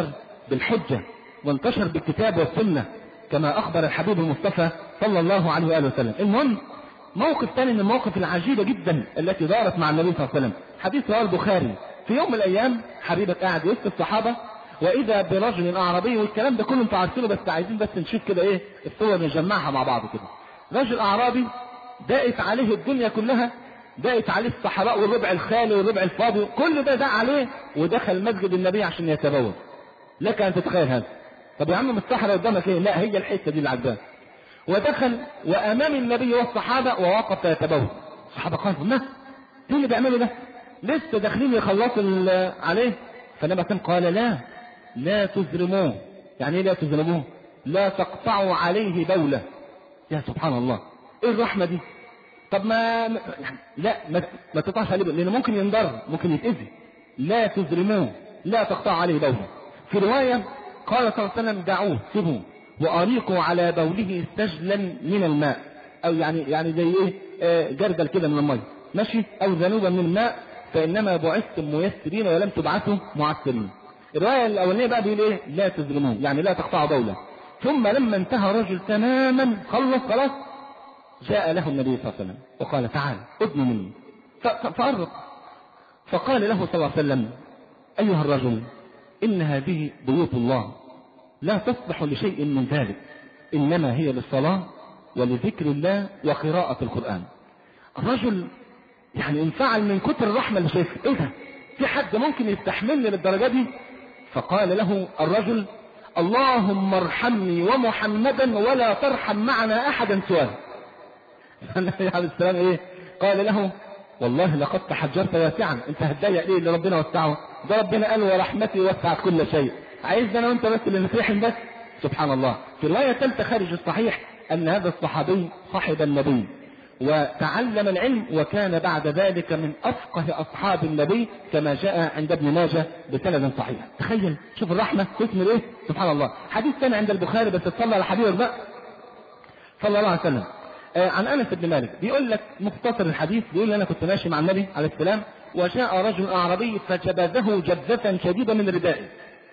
بالحجة وانتشر بالكتاب والسنة كما أخبر الحبيب المصطفى صلى الله عليه وآله وسلم. المهم موقف ثاني من المواقف العجيبة جدا التي دارت مع النبي صلى الله عليه وسلم، حديث رواه البخاري. في يوم من الأيام حبيبك قاعد وسط الصحابة وإذا برجل أعرابي، والكلام ده كله انتوا عارفينه بس عايزين بس نشوف كده إيه الصور نجمعها مع بعض كده. رجل أعرابي دقت عليه الدنيا كلها، دقت عليه الصحراء والربع الخالي والربع الفاضي، كل ده دق عليه ودخل مسجد النبي عشان يتبول. لك أن تتخيل هذا. طب يا عم من الصحراء قدامك إيه؟ لا هي الحتة دي اللي عجباه. ودخل وأمام النبي والصحابة ووقف يتبول. الصحابة قالوا ما ايه اللي بيعملوا ده؟ لسه داخلين يخلصوا عليه. فالنبي قال لا لا تزرموه. يعني ايه لا تزرموه؟ لا تقطعوا عليه بولة. يا سبحان الله ايه الرحمة دي؟ طب ما لا ما, ما تقطعش عليه بولة لانه ممكن ينضر، ممكن يتأذي. لا تزرموه لا تقطعوا عليه بولة. في رواية قال صلى الله عليه وسلم دعوه سيبوه وأريقوا على بوله سجلا من الماء، او يعني يعني زي ايه آه جردل كده من الماء ماشي، او ذنوبا من الماء، فانما بعثتم ميسرين ولم تبعثوا معسرين. الروايه الاولانيه بقى بيقول ايه؟ لا تظلمون، يعني لا تقطعوا بوله. ثم لما انتهى رجل تماما خلص خلاص جاء له النبي صلى الله عليه وسلم وقال تعال ادن مني فأرق. فقال له صلى الله عليه وسلم ايها الرجل ان هذه بيوت الله لا تصلح لشيء من ذلك، انما هي للصلاه ولذكر الله وقراءه القران. الرجل يعني انفعل من كتر الرحمه اللي شايفها. ايه ده؟ في حد ممكن يستحملني للدرجه دي؟ فقال له الرجل اللهم ارحمني ومحمدا ولا ترحم معنا احدا سواه. النبي عليه السلام ايه قال له والله لقد تحجرت واسعا، انت هتضايق ليه اللي ربنا وسعه؟ ده ربنا قال ورحمتي وسعت كل شيء، عايز انا وانت بس اللي نترحم بس. سبحان الله. في روايه ثالثه خارج الصحيح ان هذا الصحابي صاحب النبي وتعلم العلم وكان بعد ذلك من افقه اصحاب النبي كما جاء عند ابن ماجه بسند صحيح. تخيل شوف الرحمه تثمر ايه. سبحان الله. حديث ثاني عند البخاري بس تصلى على حبيبك بقى صلى الله عليه وسلم. آه عن انس بن مالك بيقول لك مختصر الحديث، بيقول انا كنت ماشي مع النبي عليه السلام وجاء رجل اعرابي فجبذه جبذه شديده من ردائه،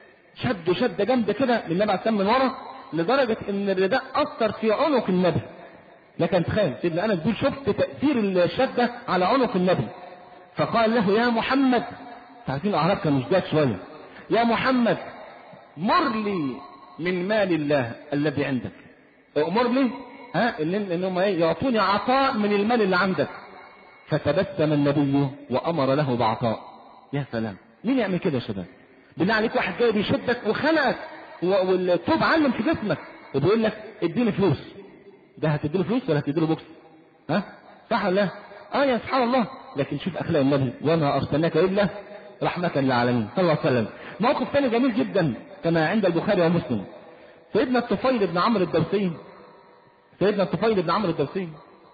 شد شد جامد كده للنبي عليه السلام من ورا لدرجه ان الرداء اثر في عنق النبي. لكن تخيل سيدنا انس بيقول شفت تاثير الشده على عنق النبي. فقال له يا محمد، تعرفين الاعراب كانوا شداد شويه، يا محمد مر لي من مال الله الذي عندك، امر لي ها انهم يعطوني عطاء من المال اللي عندك. فتبسم النبي وامر له بعطاء. يا سلام، مين يعمل كده يا شباب؟ بالله عليك واحد جاي بيشدك وخنقك والطوب علم في جسمك وبيقول لك اديني فلوس، ده هتديله فلوس ولا هتديله بوكس؟ ها صح ولا لا؟ اه يا سبحان الله. لكن شوف اخلاق النبي، وما ارسلناك الا رحمه للعالمين صلى الله عليه وسلم. موقف ثاني جميل جدا كما عند البخاري ومسلم. سيدنا الطفيل بن عمرو الدوسي سيدنا الطفيل بن عمرو الدوسي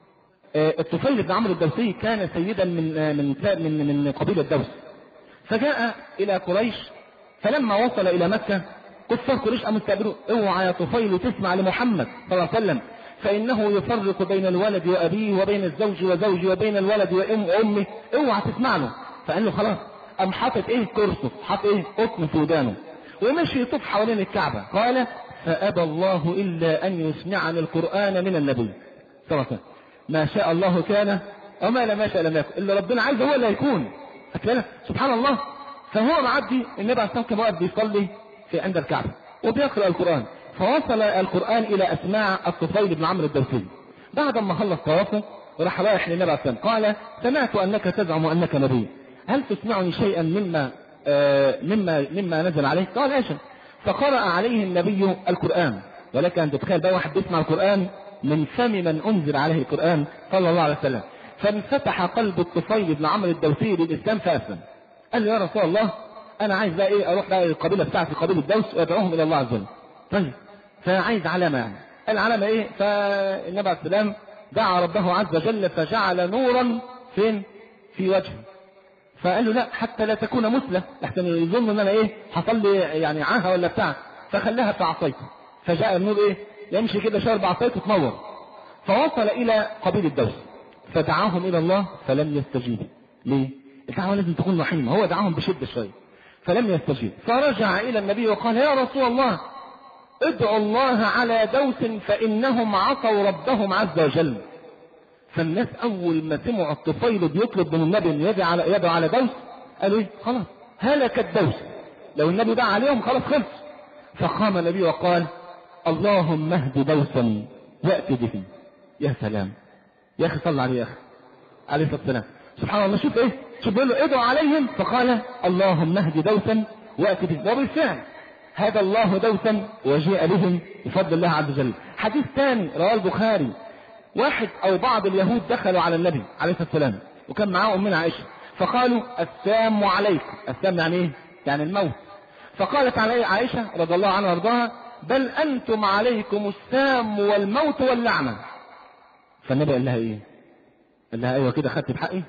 آه الطفيل بن عمرو الدوسي كان سيدا من آه من من من قبيله دوس. فجاء الى قريش، فلما وصل الى مكه كفار قريش قاموا يستقبلوه، اوعى يا طفيل تسمع لمحمد صلى الله عليه وسلم فانه يفرق بين الولد وابيه وبين الزوج وزوجه وبين الولد وام وامه، اوعى تسمع له. فقال له خلاص. قام حاطط ايه كرسف، حاطط ايه قطن في ودانه ومشي يطوف حوالين الكعبه. قال فابى الله الا ان يسمعني القران من النبي صلى الله عليه وسلم. ما شاء الله كان وما لم يشاء لم يكن، اللي ربنا عايزه هو اللي هيكون. سبحان الله. فهو معدي النبي عليه الصلاه والسلام واقف بيصلي في عند الكعبه وبيقرا القران، فوصل القران الى اسماع الطفيل بن عمرو الدوسي. بعد ما خلص طوافه وراح رايح للنبي عليه الصلاه والسلام قال سمعت انك تزعم انك نبي، هل تسمعني شيئا مما آه مما مما نزل عليه؟ قال ايش؟ فقرأ عليه النبي القرآن. ولك ان تتخيل بقى واحد بيسمع القرآن من فم من انزل عليه القرآن صلى الله عليه وسلم. فانفتح قلب الطفيل بن عمرو الدوسي للاسلام فاسلم. قال له يا رسول الله انا عايز بقى ايه اروح بقى القبيله بتاعتي قبيله الدوس وادعوهم الى الله عز وجل. طيب فعايز علامه، يعني العلامه ايه؟ فالنبي عليه السلام دعا ربه عز وجل فجعل نورا فين؟ في وجهه. فقال له لا حتى لا تكون مثلة لحسن يظن ان انا ايه حصل لي يعني عاهه ولا بتاع، فخلاها في عصايته. فجاء النور ايه يمشي كده شهر بعصايته تنور. فوصل الى قبيل الدوس فدعاهم الى الله فلم يستجيبوا. ليه؟ الدعوه لازم تكون رحيمه، هو دعاهم بشده شويه. فلم يستجيب، فرجع إلى النبي وقال يا رسول الله ادعوا الله على دوس فإنهم عصوا ربهم عز وجل. فالناس أول ما سمعوا الطفيل بيطلب من النبي أن يدعو على, يدعو على دوس قالوا إيه خلاص هلك الدوس، لو النبي دعا عليهم خلاص خلص. فقام النبي وقال اللهم اهد دوسا وأت به. يا سلام يا أخي صلى عليه يا أخي عليه الصلاة والسلام. سبحان الله، شوف إيه، شوف بيقول له ادعوا عليهم، فقال اللهم اهد دوسا وأت به. وبالفعل هدى الله دوسا وجيء بهم بفضل الله عز وجل. حديث ثاني رواه البخاري، واحد او بعض اليهود دخلوا على النبي عليه الصلاة والسلام وكان معاه امنا عائشة، فقالوا السام عليكم. السام يعني ايه؟ يعني الموت. فقالت عليه عائشة رضي الله عنها وارضاها بل انتم عليكم السام والموت واللعنة. فالنبي قال لها ايه؟ قال لها ايوه كده خدت بحقي؟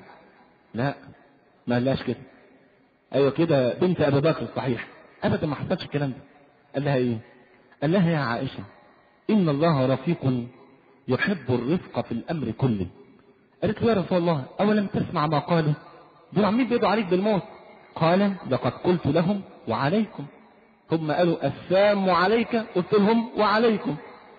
لا ما قالهاش كده. ايوه كده بنت ابي بكر الصحيح، ابدا ما حصلش الكلام ده. قال لها ايه؟ قال لها يا عائشة ان الله رفيق يحب الرفق في الامر كله. قالت له يا رسول الله اولم تسمع ما قالوا؟ دول عمالين بيدعوا عليك بالموت. قال لقد قلت لهم وعليكم. هم قالوا السام عليك، قلت لهم وعليكم.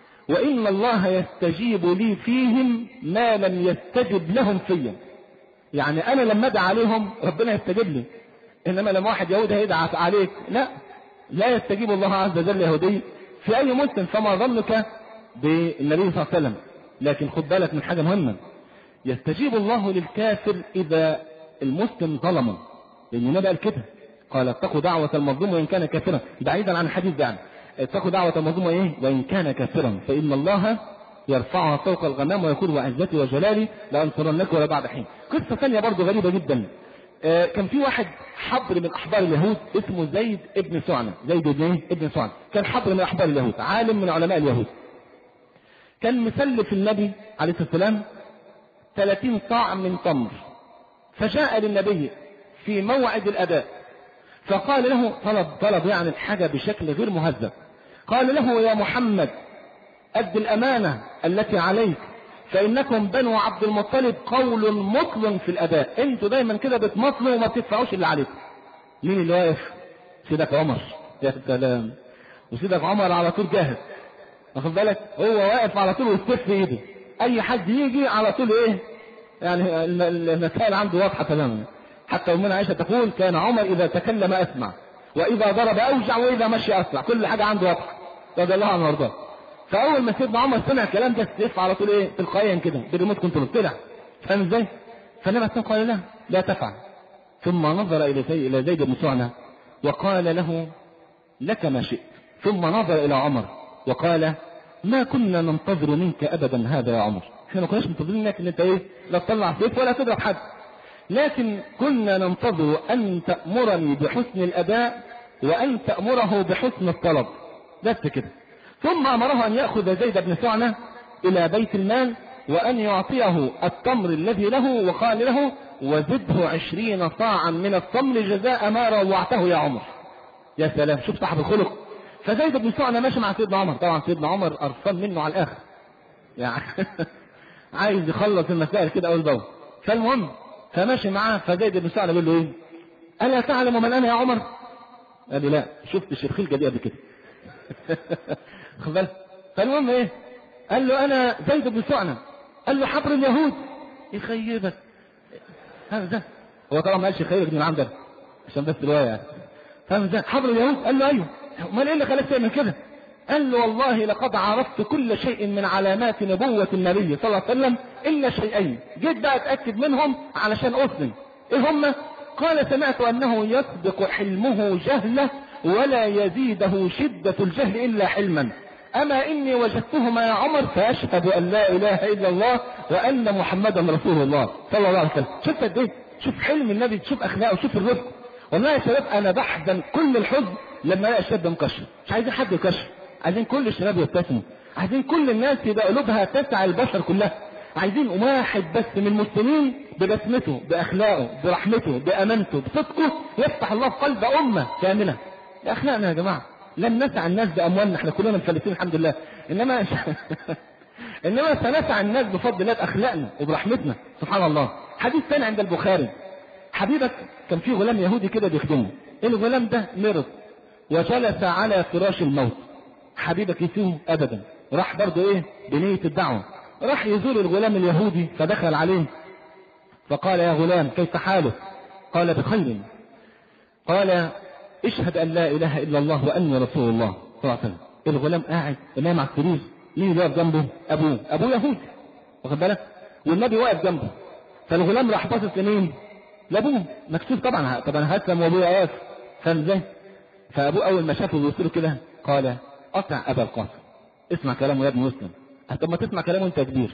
وان الله يستجيب لي فيهم ما لم يستجب لهم فيا. يعني انا لما ادعى عليهم ربنا يستجيب لي، انما لما واحد يهودي هيدعى عليك لا لا يستجيب الله عز وجل يهودي في اي مسلم، فما ظنك بالنبي صلى الله عليه وسلم. لكن خد بالك من حاجة مهمة، يستجيب الله للكافر اذا المسلم ظلمه، لان النبي قال كده، قال اتقوا دعوة المظلوم وان كان كافرا، بعيدا عن الحديث ده يعني اتقوا دعوة المظلوم ايه وان كان كافرا فان الله يرفعها فوق الغمام ويقول وعزتي وجلالي لانصرنك ولا بعد حين. قصة ثانية برضه غريبة جدا، آه كان في واحد حبر من احبار اليهود اسمه زيد ابن سعنة. زيد ابن ابن سعنة كان حبر من احبار اليهود، عالم من علماء اليهود، كان مسلف النبي عليه الصلاة والسلام ثلاثين صاع من تمر. فجاء للنبي في موعد الأداء فقال له طلب طلب يعني الحاجة بشكل غير مهذب. قال له يا محمد أد الأمانة التي عليك، فإنكم بنو عبد المطلب قول مطل في الأداء، انتوا دايما كده بتمطلوا وما بتدفعوش اللي عليكم. مين اللي واقف؟ سيدك عمر. يا سلام، وسيدك عمر على طول جاهز، واخد بالك، هو واقف على طول والسيف في ايده، اي حد يجي على طول ايه يعني المسائل عنده واضحه تماما. حتى امنا عائشه تقول كان عمر اذا تكلم اسمع واذا ضرب اوجع واذا مشي اسرع، كل حاجه عنده واضحه رضي الله عنه وارضاه. فاول ما سيدنا عمر سمع الكلام ده السيف على طول ايه تلقائيا كده بالريموت كنترول طلع، فاهم ازاي؟ فالنبي قال لا لا تفعل. ثم نظر الى زيد الى زيد بن سعنة وقال له لك ما شئت. ثم نظر الى عمر وقال ما كنا ننتظر منك ابدا هذا يا عمر، احنا ما كناش منتظرين منك ان انت ايه لا تطلع سيف ولا تضرب حد، لكن كنا ننتظر ان تأمرني بحسن الاداء وان تأمره بحسن الطلب، بس كده. ثم امره ان يأخذ زيد بن سعنة الى بيت المال وان يعطيه التمر الذي له، وقال له وزده عشرين صاعا من التمر جزاء ما روعته يا عمر. يا سلام، شوف صاحب الخلق. فزيد بن سعنة ماشي مع سيدنا عمر، طبعا سيدنا عمر قرفان منه على الاخر يعني عايز يخلص المسائل كده اول باول. فالمهم فماشي معاه، فزيد بن سعنة بيقول له ايه الا تعلم من انا يا عمر؟ قال له لا، شفت الشرخيل دي قبل كده خد بالك. فالمهم ايه قال له انا زيد بن سعنة. قال له حبر اليهود. يخيبك هذا ده، هو طبعا ما قالش يخيبك من عندك عشان بس روايه يعني، فاهم ازاي؟ حبر اليهود. قال له ايوه. امال ايه اللي خلاك تعمل كده؟ قال له والله لقد عرفت كل شيء من علامات نبوة النبي صلى الله عليه وسلم الا شيئين، جيت بقى اتاكد منهم علشان اسلم. ايه هما؟ قال سمعت انه يسبق حلمه جهله ولا يزيده شدة الجهل الا حلما، اما اني وجدتهما يا عمر فاشهد ان لا اله الا الله وان محمدا رسول الله صلى الله عليه وسلم. شوف قد ايه، شوف حلم النبي، شوف اخلاقه، شوف الرفق. والله يا شباب انا بحزن كل الحزن لما الاقي الشاب مكشر. مش عايزين حد يكشر، عايزين كل الشباب يبتسموا، عايزين كل الناس يبقى قلوبها تسع البشر كلها، عايزين واحد بس من المسلمين ببسمته باخلاقه برحمته بامانته بصدقه يفتح الله في قلب امه كامله. ده اخلاقنا يا جماعه، لن نسع الناس باموالنا، احنا كلنا مفلسين الحمد لله، انما انما سنسع الناس بفضل الله باخلاقنا وبرحمتنا سبحان الله. حديث ثاني عند البخاري، حبيبك كان في غلام يهودي كده بيخدمه، الغلام ده مرض وجلس على فراش الموت. حبيبك يسوه ابدا. راح برضه ايه بنية الدعوة، راح يزور الغلام اليهودي فدخل عليه فقال يا غلام كيف حالك؟ قال بخير. قال اشهد ان لا اله الا الله واني رسول الله صلى الله عليه وسلم. الغلام قاعد نايم على السرير، مين اللي واقف جنبه؟ ابوه، ابوه يهودي واخد بالك، والنبي واقف جنبه. فالغلام راح باصص لمين؟ لابوه، مكسوف طبعا، طب انا هسلم وابويا واقف، فاهم ازاي؟ فابوه اول ما شافه بيبص له كده قال اطع ابا القاسم، اسمع كلامه يا ابن مسلم. طب ما تسمع كلامه انت كبير.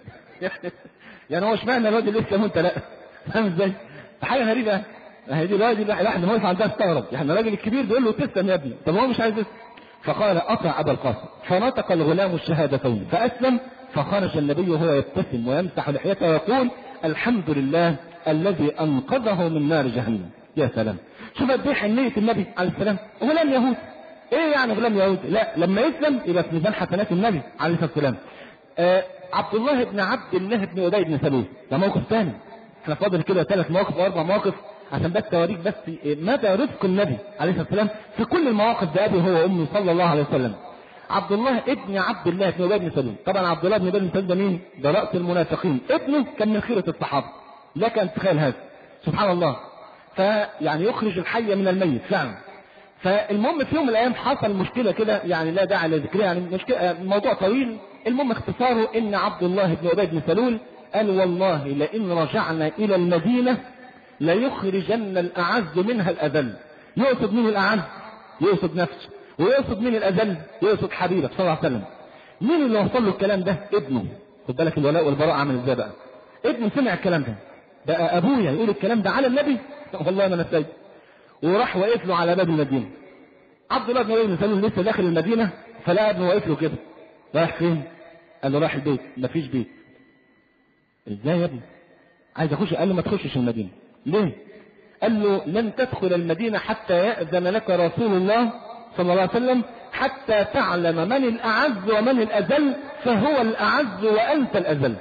يعني هو اشمعنى الواد اللي يسلم وانت لا؟ فاهم ازاي؟ حاجه غريبه. هي دي الواد اللي الواحد واقف عندها استغرب، يعني الراجل الكبير بيقول له تسلم يا ابني، طب هو مش عايز يسلم. فقال اطع ابا القاسم، فنطق الغلام الشهادتين فاسلم. فخرج النبي وهو يبتسم ويمسح لحيته ويقول الحمد لله الذي انقذه من نار جهنم. يا سلام، شوف قد ايه حنيه النبي عليه السلام. غلام يهودي، ايه يعني غلام يهودي؟ لا، لما يسلم يبقى في ميزان حسنات النبي عليه الصلاه والسلام. آه عبد الله بن عبد الله بن ابي بن سلول، ده موقف ثاني. احنا فاضل كده ثلاث مواقف واربع مواقف عشان بس توريك بس مدى رفق النبي عليه الصلاه والسلام في كل المواقف ده، ابي هو وامي صلى الله عليه وسلم. عبد الله ابن عبد الله بن ابي بن سلول، طبعا عبد الله بن ابي بن سلول ده مين؟ ده راس المنافقين، ابنه كان من خيره الصحابه. لك ان تتخيل هذا، سبحان الله. فيعني يخرج الحي من الميت فعلا. فالمهم في يوم من الايام حصل مشكله كده، يعني لا داعي لذكرها، يعني مشكله موضوع طويل. المهم اختصاره ان عبد الله بن ابي بن سلول قال والله لئن رجعنا الى المدينه ليخرجن الاعز منها الاذل. يقصد مين الاعز؟ يقصد نفسه. ويقصد مين الاذل؟ يقصد حبيبه صلى الله عليه وسلم. مين اللي وصل له الكلام ده؟ ابنه. خد بالك الولاء والبراء عامل ازاي بقى. ابنه سمع الكلام ده، بقى ابويا يقول الكلام ده على النبي؟ والله ما انا سايب. وراح واقف له على باب المدينه. عبد الله بن ابي بن سلول لسه داخل المدينه، فلقى ابنه واقف له كده. رايح فين؟ قال له رايح البيت. مفيش بيت. ازاي يا ابني؟ عايز اخش. قال له ما تخشش المدينه. ليه؟ قال له لن تدخل المدينه حتى يأذن لك رسول الله صلى الله عليه وسلم حتى تعلم من الاعز ومن الاذل، فهو الاعز وانت الاذل.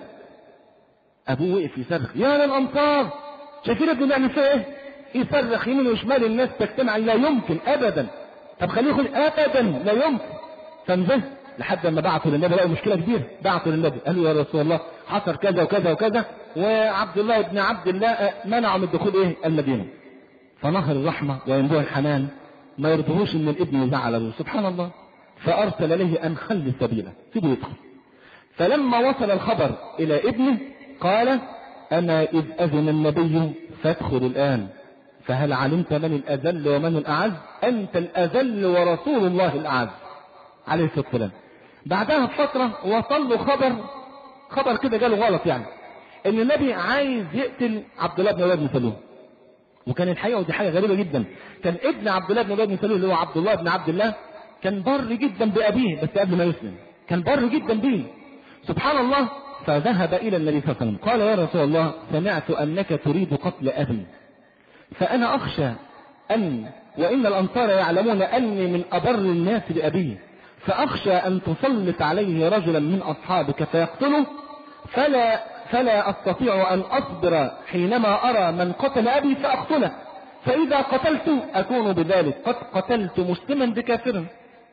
ابوه وقف يصرخ يا للانصار، شايفين ابنه بيعمل فيها ايه؟ يصرخ يمين وشمال، الناس تجتمع. لا يمكن ابدا. طب خليه يخرج ابدا، لا يمكن. فانزل لحد ما بعثوا للنبي، لقوا مشكله كبيره. بعثوا للنبي قالوا يا رسول الله حصل كذا وكذا وكذا، وعبد الله بن عبد الله منعوا من دخول ايه المدينه. فنهر الرحمه وينبوع الحنان ما يرضوش ان الابن يزعل ابوه، سبحان الله. فارسل اليه ان خلي سبيله، سيبه يدخل. فلما وصل الخبر الى ابنه قال انا اذ اذن النبي فادخل الان، فهل علمت من الاذل ومن الاعز؟ انت الاذل ورسول الله الاعز عليه الصلاه والسلام. بعدها بفتره وصل له خبر خبر كده جاله غلط، يعني ان النبي عايز يقتل عبد الله بن ابي بن سلول. وكان الحقيقه ودي حاجه غريبه جدا، كان ابن عبد الله بن ابي بن سلول اللي هو عبد الله بن عبد الله كان بر جدا بابيه، بس قبل ما يسلم كان بر جدا به سبحان الله. فذهب الى النبي صلى الله عليه وسلم قال يا رسول الله سمعت انك تريد قتل ابي، فانا اخشى ان وان الانصار يعلمون اني من ابر الناس بابيه، فاخشى ان تسلط عليه رجلا من اصحابك فيقتله، فلا فلا استطيع ان اصبر حينما ارى من قتل ابي فاقتله، فاذا قتلت اكون بذلك قد قتلت مسلما بكافر،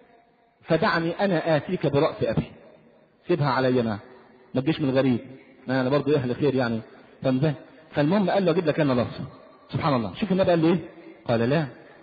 فدعني انا اتيك براس ابي. سيبها علي انا، ما تجيش من الغريب، انا برضه اهل خير يعني، فاهم؟ فالمهم قال له اجيب لك انا لفظ. سبحان الله. شوف النبي قال له ايه؟ قال لا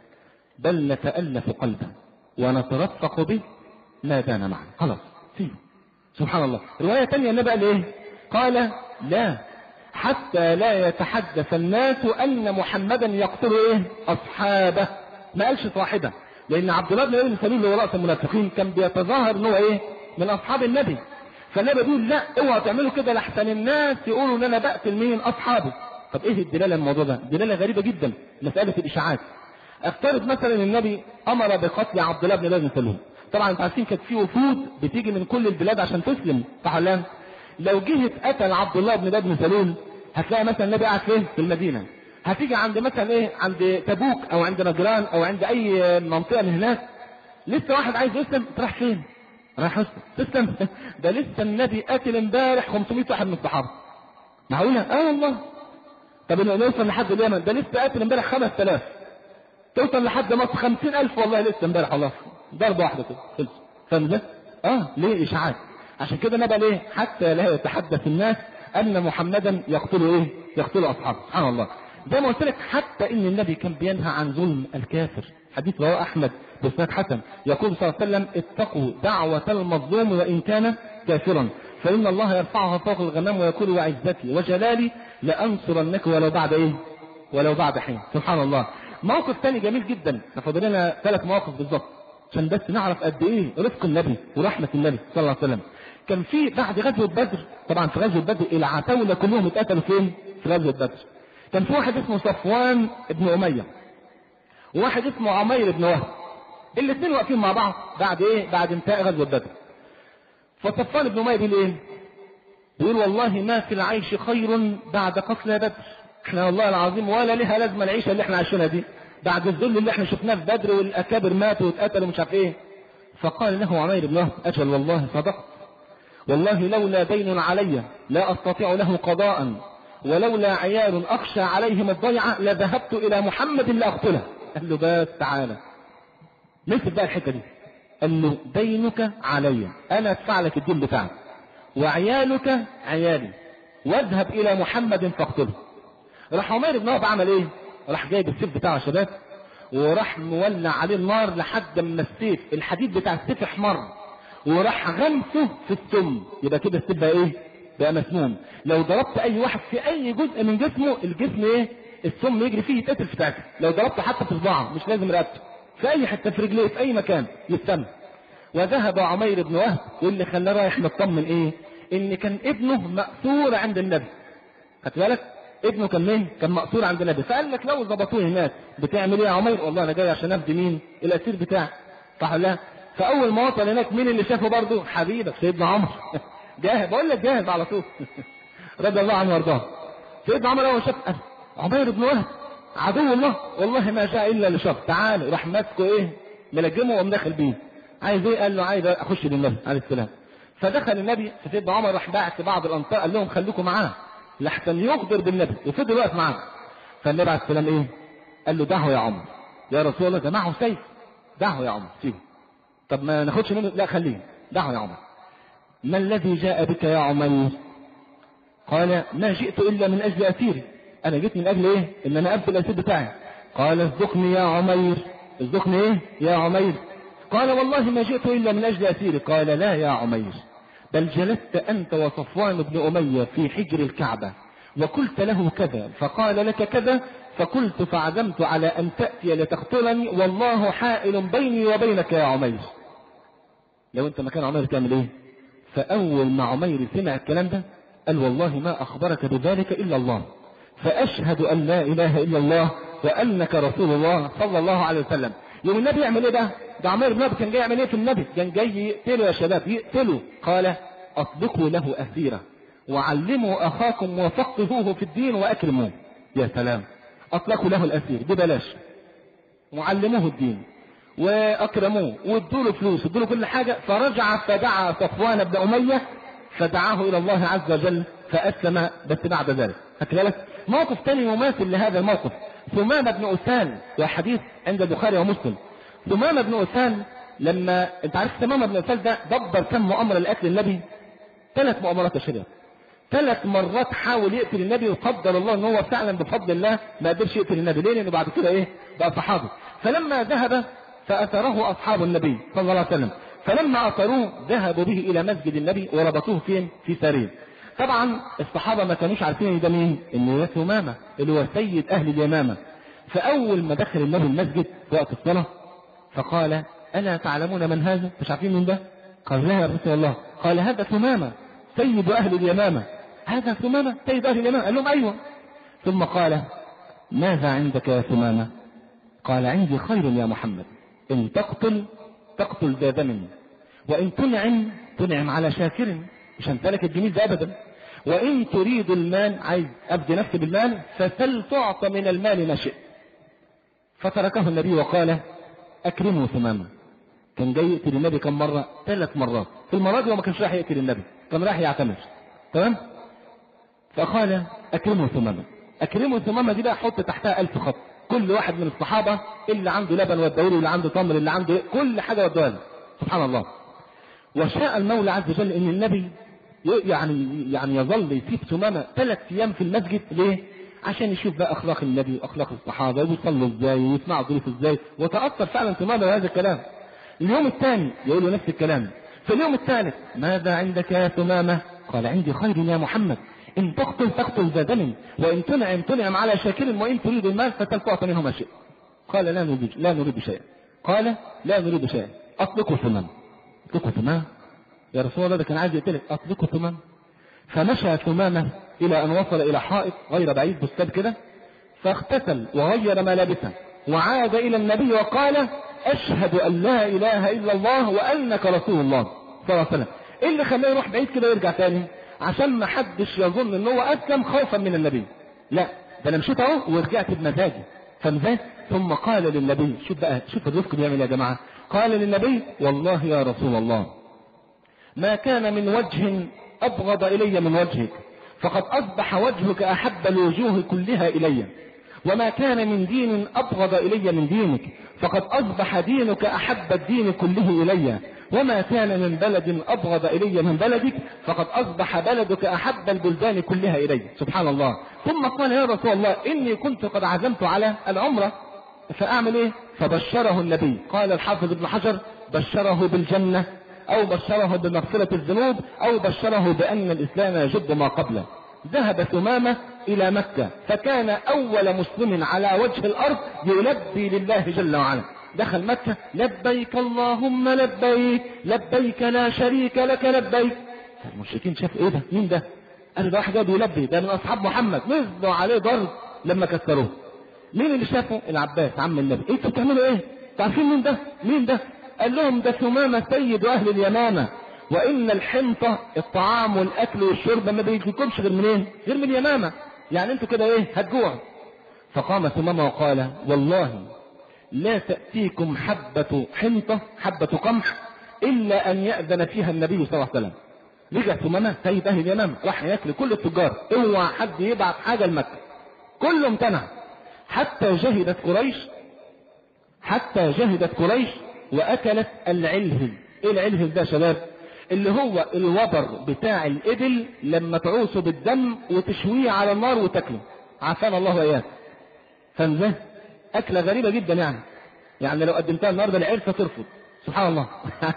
بل نتالف قلبه ونترفق به ما دان معنا، خلاص سيبه. سبحان الله. روايه ثانيه النبي قال ايه؟ قال لا حتى لا يتحدث الناس ان محمدا يقتل ايه؟ اصحابه. ما قالش صاحبه، لان عبد الله بن ابي بن سلول اللي هو راس المنافقين كان بيتظاهر ان هو ايه؟ من اصحاب النبي. فالنبي بيقول لا اوعوا تعملوا كده لحسن الناس يقولوا ان انا بقتل مين؟ اصحابي. طب ايه الدلاله الموضوع ده؟ دلاله غريبه جدا، مساله الاشاعات. افترض مثلا النبي امر بقتل عبد الله بن ابي بن سلول، طبعا انتوا عارفين كانت في وفود بتيجي من كل البلاد عشان تسلم، صح ولا لا؟ لو جه قتل عبد الله بن ابي بن سلول هتلاقي مثلا النبي قاعد فين؟ في المدينه. هتيجي عند مثلا ايه؟ عند تبوك او عند نجران او عند اي منطقه من هناك، لسه واحد عايز يسلم، تروح فين؟ رايح اسلم. تسلم؟ ده لسه النبي قتل امبارح خمسمائة واحد من الصحابه. معقوله؟ اه والله. طب نوصل لحد اليمن، ده لسه قاتل امبارح خمسة آلاف. توصل لحد مصر خمسين ألف والله لسه امبارح والله ضربة واحدة كده خلص. فاهم ده؟ اه ليه اشاعات؟ عشان كده نبقى ليه؟ حتى لا يتحدث الناس ان محمدا يقتل ايه؟ يقتل اصحابه. سبحان الله. زي ما قلت لك حتى ان النبي كان بينهى عن ظلم الكافر. حديث رواه احمد بإسناد حسن يقول صلى الله عليه وسلم: اتقوا دعوة المظلوم وان كان كافرا فان الله يرفعها فوق الغمام ويقول: وعزتي وجلالي لانصرنك ولو بعد ايه؟ ولو بعد حين. سبحان الله. موقف ثاني جميل جدا، فاضل لنا ثلاث مواقف بالظبط عشان بس نعرف قد ايه رفق النبي ورحمة النبي صلى الله عليه وسلم. كان في بعد غزوة بدر، طبعا في غزوة بدر العتاولة كلهم اتقتلوا فين؟ في غزوة بدر. كان في واحد اسمه صفوان ابن أمية وواحد اسمه عمير بن وهب، الاثنين واقفين مع بعض بعد ايه؟ بعد انتهاء غزوة بدر. فصفوان ابن أمية بيقول ايه؟ بيقول: والله ما في العيش خير بعد قتل بدر. احنا والله العظيم ولا لها لازمه العيشه اللي احنا عايشينها دي بعد الذل اللي احنا شفناه في بدر والاكابر ماتوا واتقتلوا مش عارف ايه. فقال له عمير بن وهب: اجل والله صدقت، والله لولا دين علي لا استطيع له قضاء ولولا عيال اخشى عليهم الضيعه لذهبت الى محمد لاقتله. قال له: بس تعالى نسب بقى الحته دي. قال له: دينك علي، انا ادفع لك الدين بتاعك، وعيالك عيالي، واذهب الى محمد فاقتله. راح عمير بن وهب عمل ايه؟ راح جايب السيف بتاعه يا شباب وراح مولع عليه النار لحد ما السيف الحديد بتاع السيف احمر، وراح غمسه في السم. يبقى كده السيف بقى ايه؟ بقى مسموم. لو ضربت اي واحد في اي جزء من جسمه الجسم ايه؟ السم يجري فيه يتقتل في ساعتها. لو ضربته حتى في صباعه مش لازم رقبته، في اي حته في رجليه في اي مكان يستم. وذهب عمير بن وهب، واللي خلاه رايح مطمن ايه؟ ان كان ابنه مأسور عند النبي. خدت بالك؟ ابنه كان مين؟ كان مأسور عند النبي. فقال لك لو ظبطوه هناك بتعمل ايه يا عمير؟ والله انا جاي عشان افدي مين؟ الاسير بتاعي. صح ولا لا؟ فاول ما وصل هناك مين اللي شافه برضه؟ حبيبك سيدنا عمر. جاهز، بقول لك جاهز على طول. رضي الله عنه وارضاه. سيدنا عمر اول شاف عمير بن وهب عدو الله والله ما جاء الا لشر، تعال. راح ماسكه ايه؟ ملجمه وقام داخل بيه. عايز ايه؟ قال له: عايز اخش للنبي عليه السلام. فدخل النبي، سيدنا عمر راح باعت بعض الانصار قال لهم: خليكم معاه لحسن يغدر بالنبي، وفضل واقف معاه. فالنبي عليه السلام ايه؟ قال له: دعه يا عمر. يا رسول الله ده معه سيف، دعه يا عمر سيبه. طب ما ناخدش منه؟ لا خليه، دعه يا عمر. ما الذي جاء بك يا عمير؟ قال: ما جئت الا من اجل اسيري، انا جيت من اجل ايه؟ ان انا ابدل الاسير بتاعي. قال: اصدقني يا عمير. اصدقني ايه يا عمير؟ قال: والله ما جئت الا من اجل اسيري. قال: لا يا عمير، بل جلست أنت وصفوان بن أمية في حجر الكعبة وقلت له كذا فقال لك كذا، فقلت فعزمت على أن تأتي لتقتلني والله حائل بيني وبينك يا عمير. لو أنت مكان عمير تعمل إيه؟ فأول ما عمير سمع الكلام ده قال: والله ما أخبرك بذلك إلا الله، فأشهد أن لا إله إلا الله وأنك رسول الله صلى الله عليه وسلم. يوم النبي يعمل ايه ده؟ ده عمير بن كان جاي يعمل ايه في النبي؟ كان جاي يقتله يا شباب، يقتله. قال: اطلقوا له اسيره وعلموا اخاكم وفقهوه في الدين واكرموه. يا سلام، اطلقوا له الاسير ببلاش وعلموه الدين واكرموه وادوا له فلوس وادوا له كل حاجه. فرجع فدعا صفوان بن اميه فدعاه الى الله عز وجل فاسلم بس بعد ذلك. خدت بالك؟ موقف ثاني مماثل لهذا الموقف، ثمامة بن أسال، وحديث عند البخاري ومسلم. ثمامة بن أسال لما انت عارف ثمامة بن أسال ده دبر كم مؤامرة لقتل النبي؟ ثلاث مؤامرات يا شباب. ثلاث مرات حاول يقتل النبي وقدر الله ان هو فعلا بفضل الله ما قدرش يقتل النبي. ليه؟ لانه بعد كده ايه؟ بقى صحابي. فلما ذهب فأثره أصحاب النبي صلى الله عليه وسلم، فلما أثروه ذهبوا به إلى مسجد النبي وربطوه فين؟ في سرير. طبعا الصحابة ما كانوش عارفين ان ده مين؟ انه هو ثمامة اللي هو سيد اهل اليمامة. فاول ما دخل النبي المسجد وقت الصلاة فقال: الا تعلمون من هذا؟ مش عارفين من ده؟ قال: لا يا رسول الله. قال: هذا ثمامة سيد اهل اليمامة. هذا ثمامة سيد اهل اليمامة؟ قال لهم: ايوه. ثم قال: ماذا عندك يا ثمامة؟ قال: عندي خير يا محمد، ان تقتل تقتل ذا دم، وان تنعم تنعم على شاكر، مش هنسالك الجميل ده ابدا، وان تريد المال، عايز ابدي نفسي بالمال، فسل تعطى من المال ما شئت. فتركه النبي وقال: اكرموا ثمامة. كان جاي يقتل النبي كم مرة؟ ثلاث مرات. في المرة دي هو ما كانش رايح يقتل النبي، كان رايح يعتمر. تمام؟ فقال: اكرموا ثمامة. اكرموا ثمامة دي بقى حط تحتها ألف خط، كل واحد من الصحابة اللي عنده لبن وداه له، اللي عنده تمر، اللي عنده كل حاجة وداه له. سبحان الله. وشاء المولى عز وجل ان النبي يعني يعني يظل يسيب ثمامة ثلاث ايام في المسجد. ليه؟ عشان يشوف بقى اخلاق النبي واخلاق الصحابة ويصلوا ازاي ويسمعوا ضيوف ازاي، وتأثر فعلا ثمامة بهذا الكلام. اليوم الثاني يقول له نفس الكلام. في اليوم الثالث ماذا عندك يا ثمامة؟ قال عندي خير يا محمد، ان تقتل تقتل ذا دم، وان تنعم تنعم على شاكر، وان تريد المال فتلقط منه ما شئت. قال لا نريد لا نريد شيئا. قال لا نريد شيئا. اطلقوا ثمامة. اطلقوا ثمامة يا رسول الله، ده كان عايز يقتلك. اطلقوا ثمامة. فمشى ثمامة الى ان وصل الى حائط غير بعيد بستان كده، فاغتسل وغير ملابسه وعاد الى النبي وقال اشهد ان لا اله الا الله وانك رسول الله صلى الله عليه وسلم. ايه اللي خلاه يروح بعيد كده ويرجع تاني؟ عشان ما حدش يظن ان هو اسلم خوفا من النبي. لا، ده انا مشيت اهو ورجعت بمزاجي. فمزاج. ثم قال للنبي، شوف بقى، شوف الرفق بيعمل يا جماعه. قال للنبي والله يا رسول الله ما كان من وجه ابغض الي من وجهك، فقد اصبح وجهك احب الوجوه كلها الي، وما كان من دين ابغض الي من دينك، فقد اصبح دينك احب الدين كله الي، وما كان من بلد ابغض الي من بلدك، فقد اصبح بلدك احب البلدان كلها الي. سبحان الله. ثم قال يا رسول الله اني كنت قد عزمت على العمرة فاعمل ايه؟ فبشره النبي. قال الحافظ ابن حجر بشره بالجنة، او بشره بمغفرة الذنوب، او بشره بان الاسلام يجد ما قبله. ذهب ثمامة الى مكة فكان اول مسلم على وجه الارض يلبي لله جل وعلا. دخل مكة لبيك اللهم لبيك لبيك لا شريك لك لبيك. المشركين شافوا ايه ده؟ مين ده؟ قالوا ده واحد يلبي، ده من اصحاب محمد. نزلوا عليه ضرب لما كسروه. مين اللي شافه؟ العباس عم النبي. إيه انتوا بتعملوا ايه؟ تعرفين مين ده؟ مين ده؟ قال لهم ده ثمامة سيد اهل اليمامة، وان الحنطة الطعام والاكل والشرب ما بيجيكمش غير منين؟ غير من اليمامة. يعني انتوا كده ايه؟ هتجوعوا. فقام ثمامة وقال والله لا تأتيكم حبة حنطة حبة قمح الا ان يأذن فيها النبي صلى الله عليه وسلم. رجع ثمامة سيد اهل اليمامة راح ياكل كل التجار، اوعى حد يبعت حاجة لمكة. كله امتنع حتى جهدت قريش حتى جهدت قريش واكلت العلهل. ايه العلهل ده يا شباب؟ اللي هو الوبر بتاع الابل لما تعوصه بالدم وتشويه على النار وتاكله. عافانا الله واياك. فاهم؟ اكله غريبه جدا يعني. يعني لو قدمتها النهارده العرسه ترفض. سبحان الله.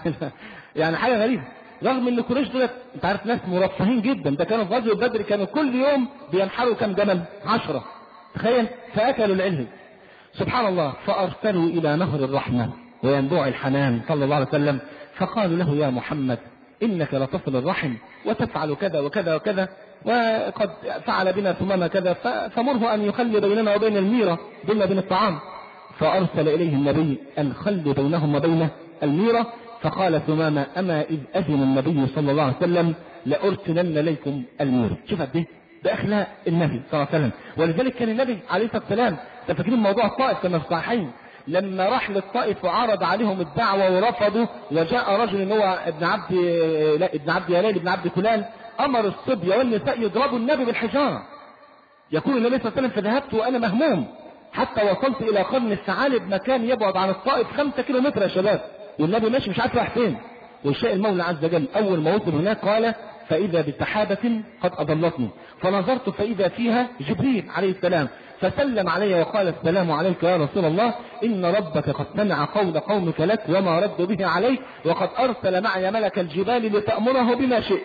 يعني حاجه غريبه. رغم ان قريش دول انت عارف ناس مرفهين جدا، ده كانوا في غزوه بدر كانوا كل يوم بينحروا كم جمل؟ عشرة. تخيل. فاكلوا العلهل. سبحان الله. فارسلوا الى نهر الرحمه وينبوع الحنان صلى الله عليه وسلم، فقالوا له يا محمد انك لتصل الرحم وتفعل كذا وكذا وكذا، وقد فعل بنا ثمامة كذا، فمره ان يخلي بيننا وبين الميرة بيننا وبين الطعام. فارسل اليه النبي ان خلي بينهم وبين الميرة. فقال ثمامة اما اذ اذن النبي صلى الله عليه وسلم لارسلن اليكم الميرة. شوف قد ايه ده اخلاق النبي صلى الله عليه وسلم. ولذلك كان النبي عليه الصلاه والسلام، انت فاكرين موضوع الطائف كما في الصحيحين، لما راح للطائف وعرض عليهم الدعوة ورفضوا، وجاء رجل هو ابن عبد لا ابن عبد يلال ابن عبد كلال، امر الصبية والنساء يضربوا النبي بالحجارة. يقول النبي صلى الله عليه وسلم فذهبت وانا مهموم حتى وصلت الى قرن الثعالب، مكان يبعد عن الطائف خمسة كيلو متر يا شباب، والنبي ماشي مش عارف رايح فين. وشاء المولى عز وجل اول ما وصل هناك قال فاذا بسحابة قد اضلتني، فنظرت فاذا فيها جبريل عليه السلام، فسلم علي وقال السلام عليك يا رسول الله، ان ربك قد سمع قول قومك لك وما ردوا به عليك، وقد ارسل معي ملك الجبال لتأمره بما شئت.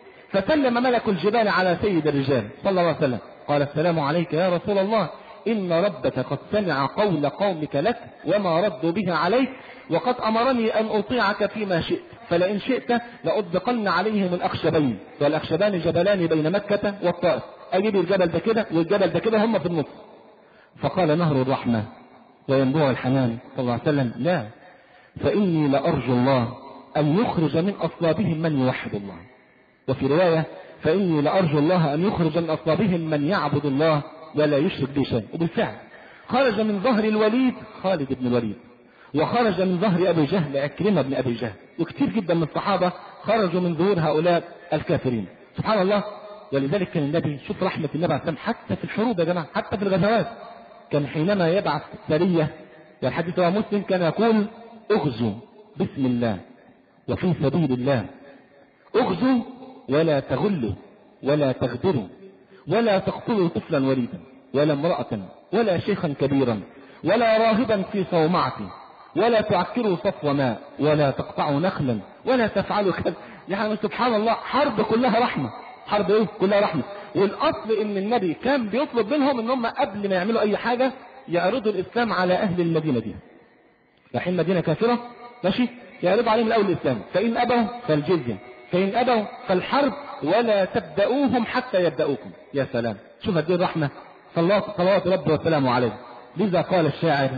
فسلم ملك الجبال على سيد الرجال صلى الله عليه وسلم قال السلام عليك يا رسول الله، ان ربك قد سمع قول قومك لك وما ردوا به عليك، وقد امرني ان اطيعك فيما شئت، فلئن شئت لأطبقن عليهم الأخشبين، والأخشبان جبلان بين مكة والطائف، أجيب الجبل ده كده والجبل ده كده هم في النص. فقال نهر الرحمة وينبوع الحنان صلى الله عليه وسلم لا، فإني لأرجو الله أن يخرج من أصلابهم من يوحد الله، وفي رواية فإني لأرجو الله أن يخرج من أصلابهم من يعبد الله ولا يشرك به شيء. وبالفعل خرج من ظهر الوليد خالد بن الوليد، وخرج من ظهر أبي جهل عكرمة بن أبي جهل، وكثير جدا من الصحابة خرجوا من ظهور هؤلاء الكافرين. سبحان الله. ولذلك كان النبي، شوف رحمة النبي عليه السلام حتى في الحروب يا جماعة، حتى في الغزوات كان حينما يبعث سرية، يعني الحديث رواه مسلم، كان يقول اغزوا بسم الله وفي سبيل الله، اغزوا ولا تغلوا ولا تغدروا ولا تقتلوا طفلا وليدا ولا امرأة ولا شيخا كبيرا ولا راهبا في صومعة ولا تعكروا صفو ماء ولا تقطعوا نخلا ولا تفعلوا كذا. يعني سبحان الله، حرب كلها رحمة، حرب ايه كلها رحمة. والاصل ان النبي كان بيطلب منهم ان هم قبل ما يعملوا اي حاجة يعرضوا الاسلام على اهل المدينة دي. رايحين مدينة كافرة ماشي، يعرضوا عليهم الاول الاسلام، فان ابوا فالجزية، فان ابوا فالحرب، ولا تبدأوهم حتى يبدأوكم. يا سلام، شوف هذه الرحمة، صلوات ربي وسلامه عليه. لذا قال الشاعر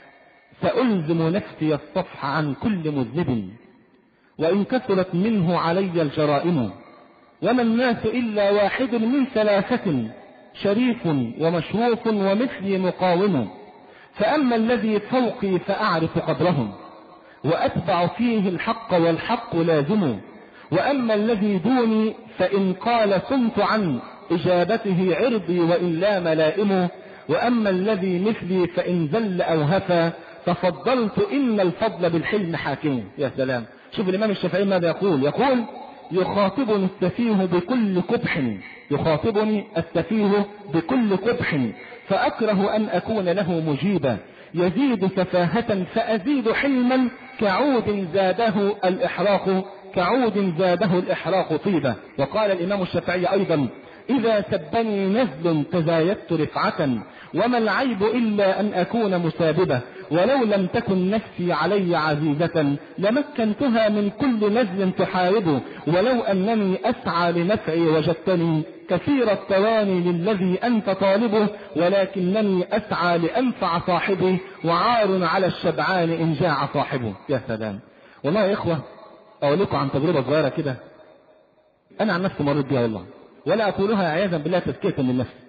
سألزم نفسي الصفح عن كل مذنب وإن كثرت منه علي الجرائم، وما الناس إلا واحد من ثلاثة شريف ومشروف ومثلي مقاوم، فأما الذي فوقي فأعرف قدرهم وأتبع فيه الحق والحق لازم، وأما الذي دوني فإن قال صمت عن إجابته عرضي وإن لا ملائم، وأما الذي مثلي فإن زل أو هفى تفضلت إن الفضل بالحلم حاكم. يا سلام، شوف الإمام الشافعي ماذا يقول، يقول يخاطبني السفيه بكل قبح، يخاطبني السفيه بكل قبح فأكره أن أكون له مجيبا، يزيد سفاهة فأزيد حلما كعود زاده الإحراق كعود زاده الإحراق طيبة. وقال الإمام الشافعي أيضا إذا سبني نزل تزايدت رفعة وما العيب إلا أن أكون مساببة، ولو لم تكن نفسي علي عزيزة لمكنتها من كل نزل تحارب، ولو أنني أسعى لنفعي وجدتني كثير التواني للذي أنت طالبه، ولكنني أسعى لأنفع صاحبي وعار على الشبعان إن جاع صاحبه. يا سلام، والله يا إخوة أقول لكم عن تجربة صغيرة كده أنا عن نفسي مريت بها والله، ولا أقولها عياذا بالله تزكية من نفسي،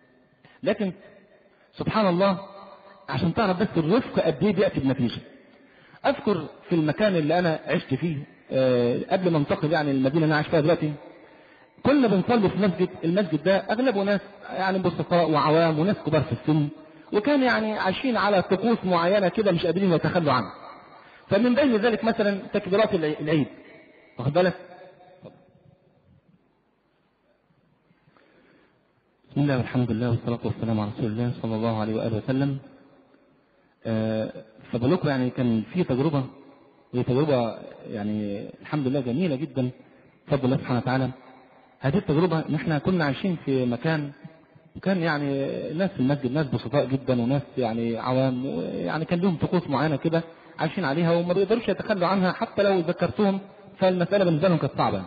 لكن سبحان الله عشان تعرف بس الرفق قد ايه بيأتي بنتيجة. أذكر في المكان اللي أنا عشت فيه أه قبل ما انتقل يعني المدينة اللي أنا عايش فيها دلوقتي، كنا بنصلي في مسجد، المسجد ده أغلبه ناس يعني بسطاء وعوام وناس كبار في السن، وكان يعني عايشين على طقوس معينة كده مش قادرين يتخلوا عنها. فمن بين ذلك مثلا تكبيرات العيد، واخد بالك؟ بسم الله والحمد لله والصلاة والسلام على رسول الله صلى الله عليه وآله وسلم. أه فبلوكوا يعني كان في تجربة، وهي تجربة يعني الحمد لله جميلة جدا بفضل الله سبحانه وتعالى. هذه التجربة ان احنا كنا عايشين في مكان، وكان يعني ناس في المسجد ناس بسطاء جدا وناس يعني عوام، يعني كان لهم طقوس معينة كده عايشين عليها وما بيقدروش يتخلوا عنها، حتى لو ذكرتهم فالمسألة بالنسبة لهم كانت صعبة.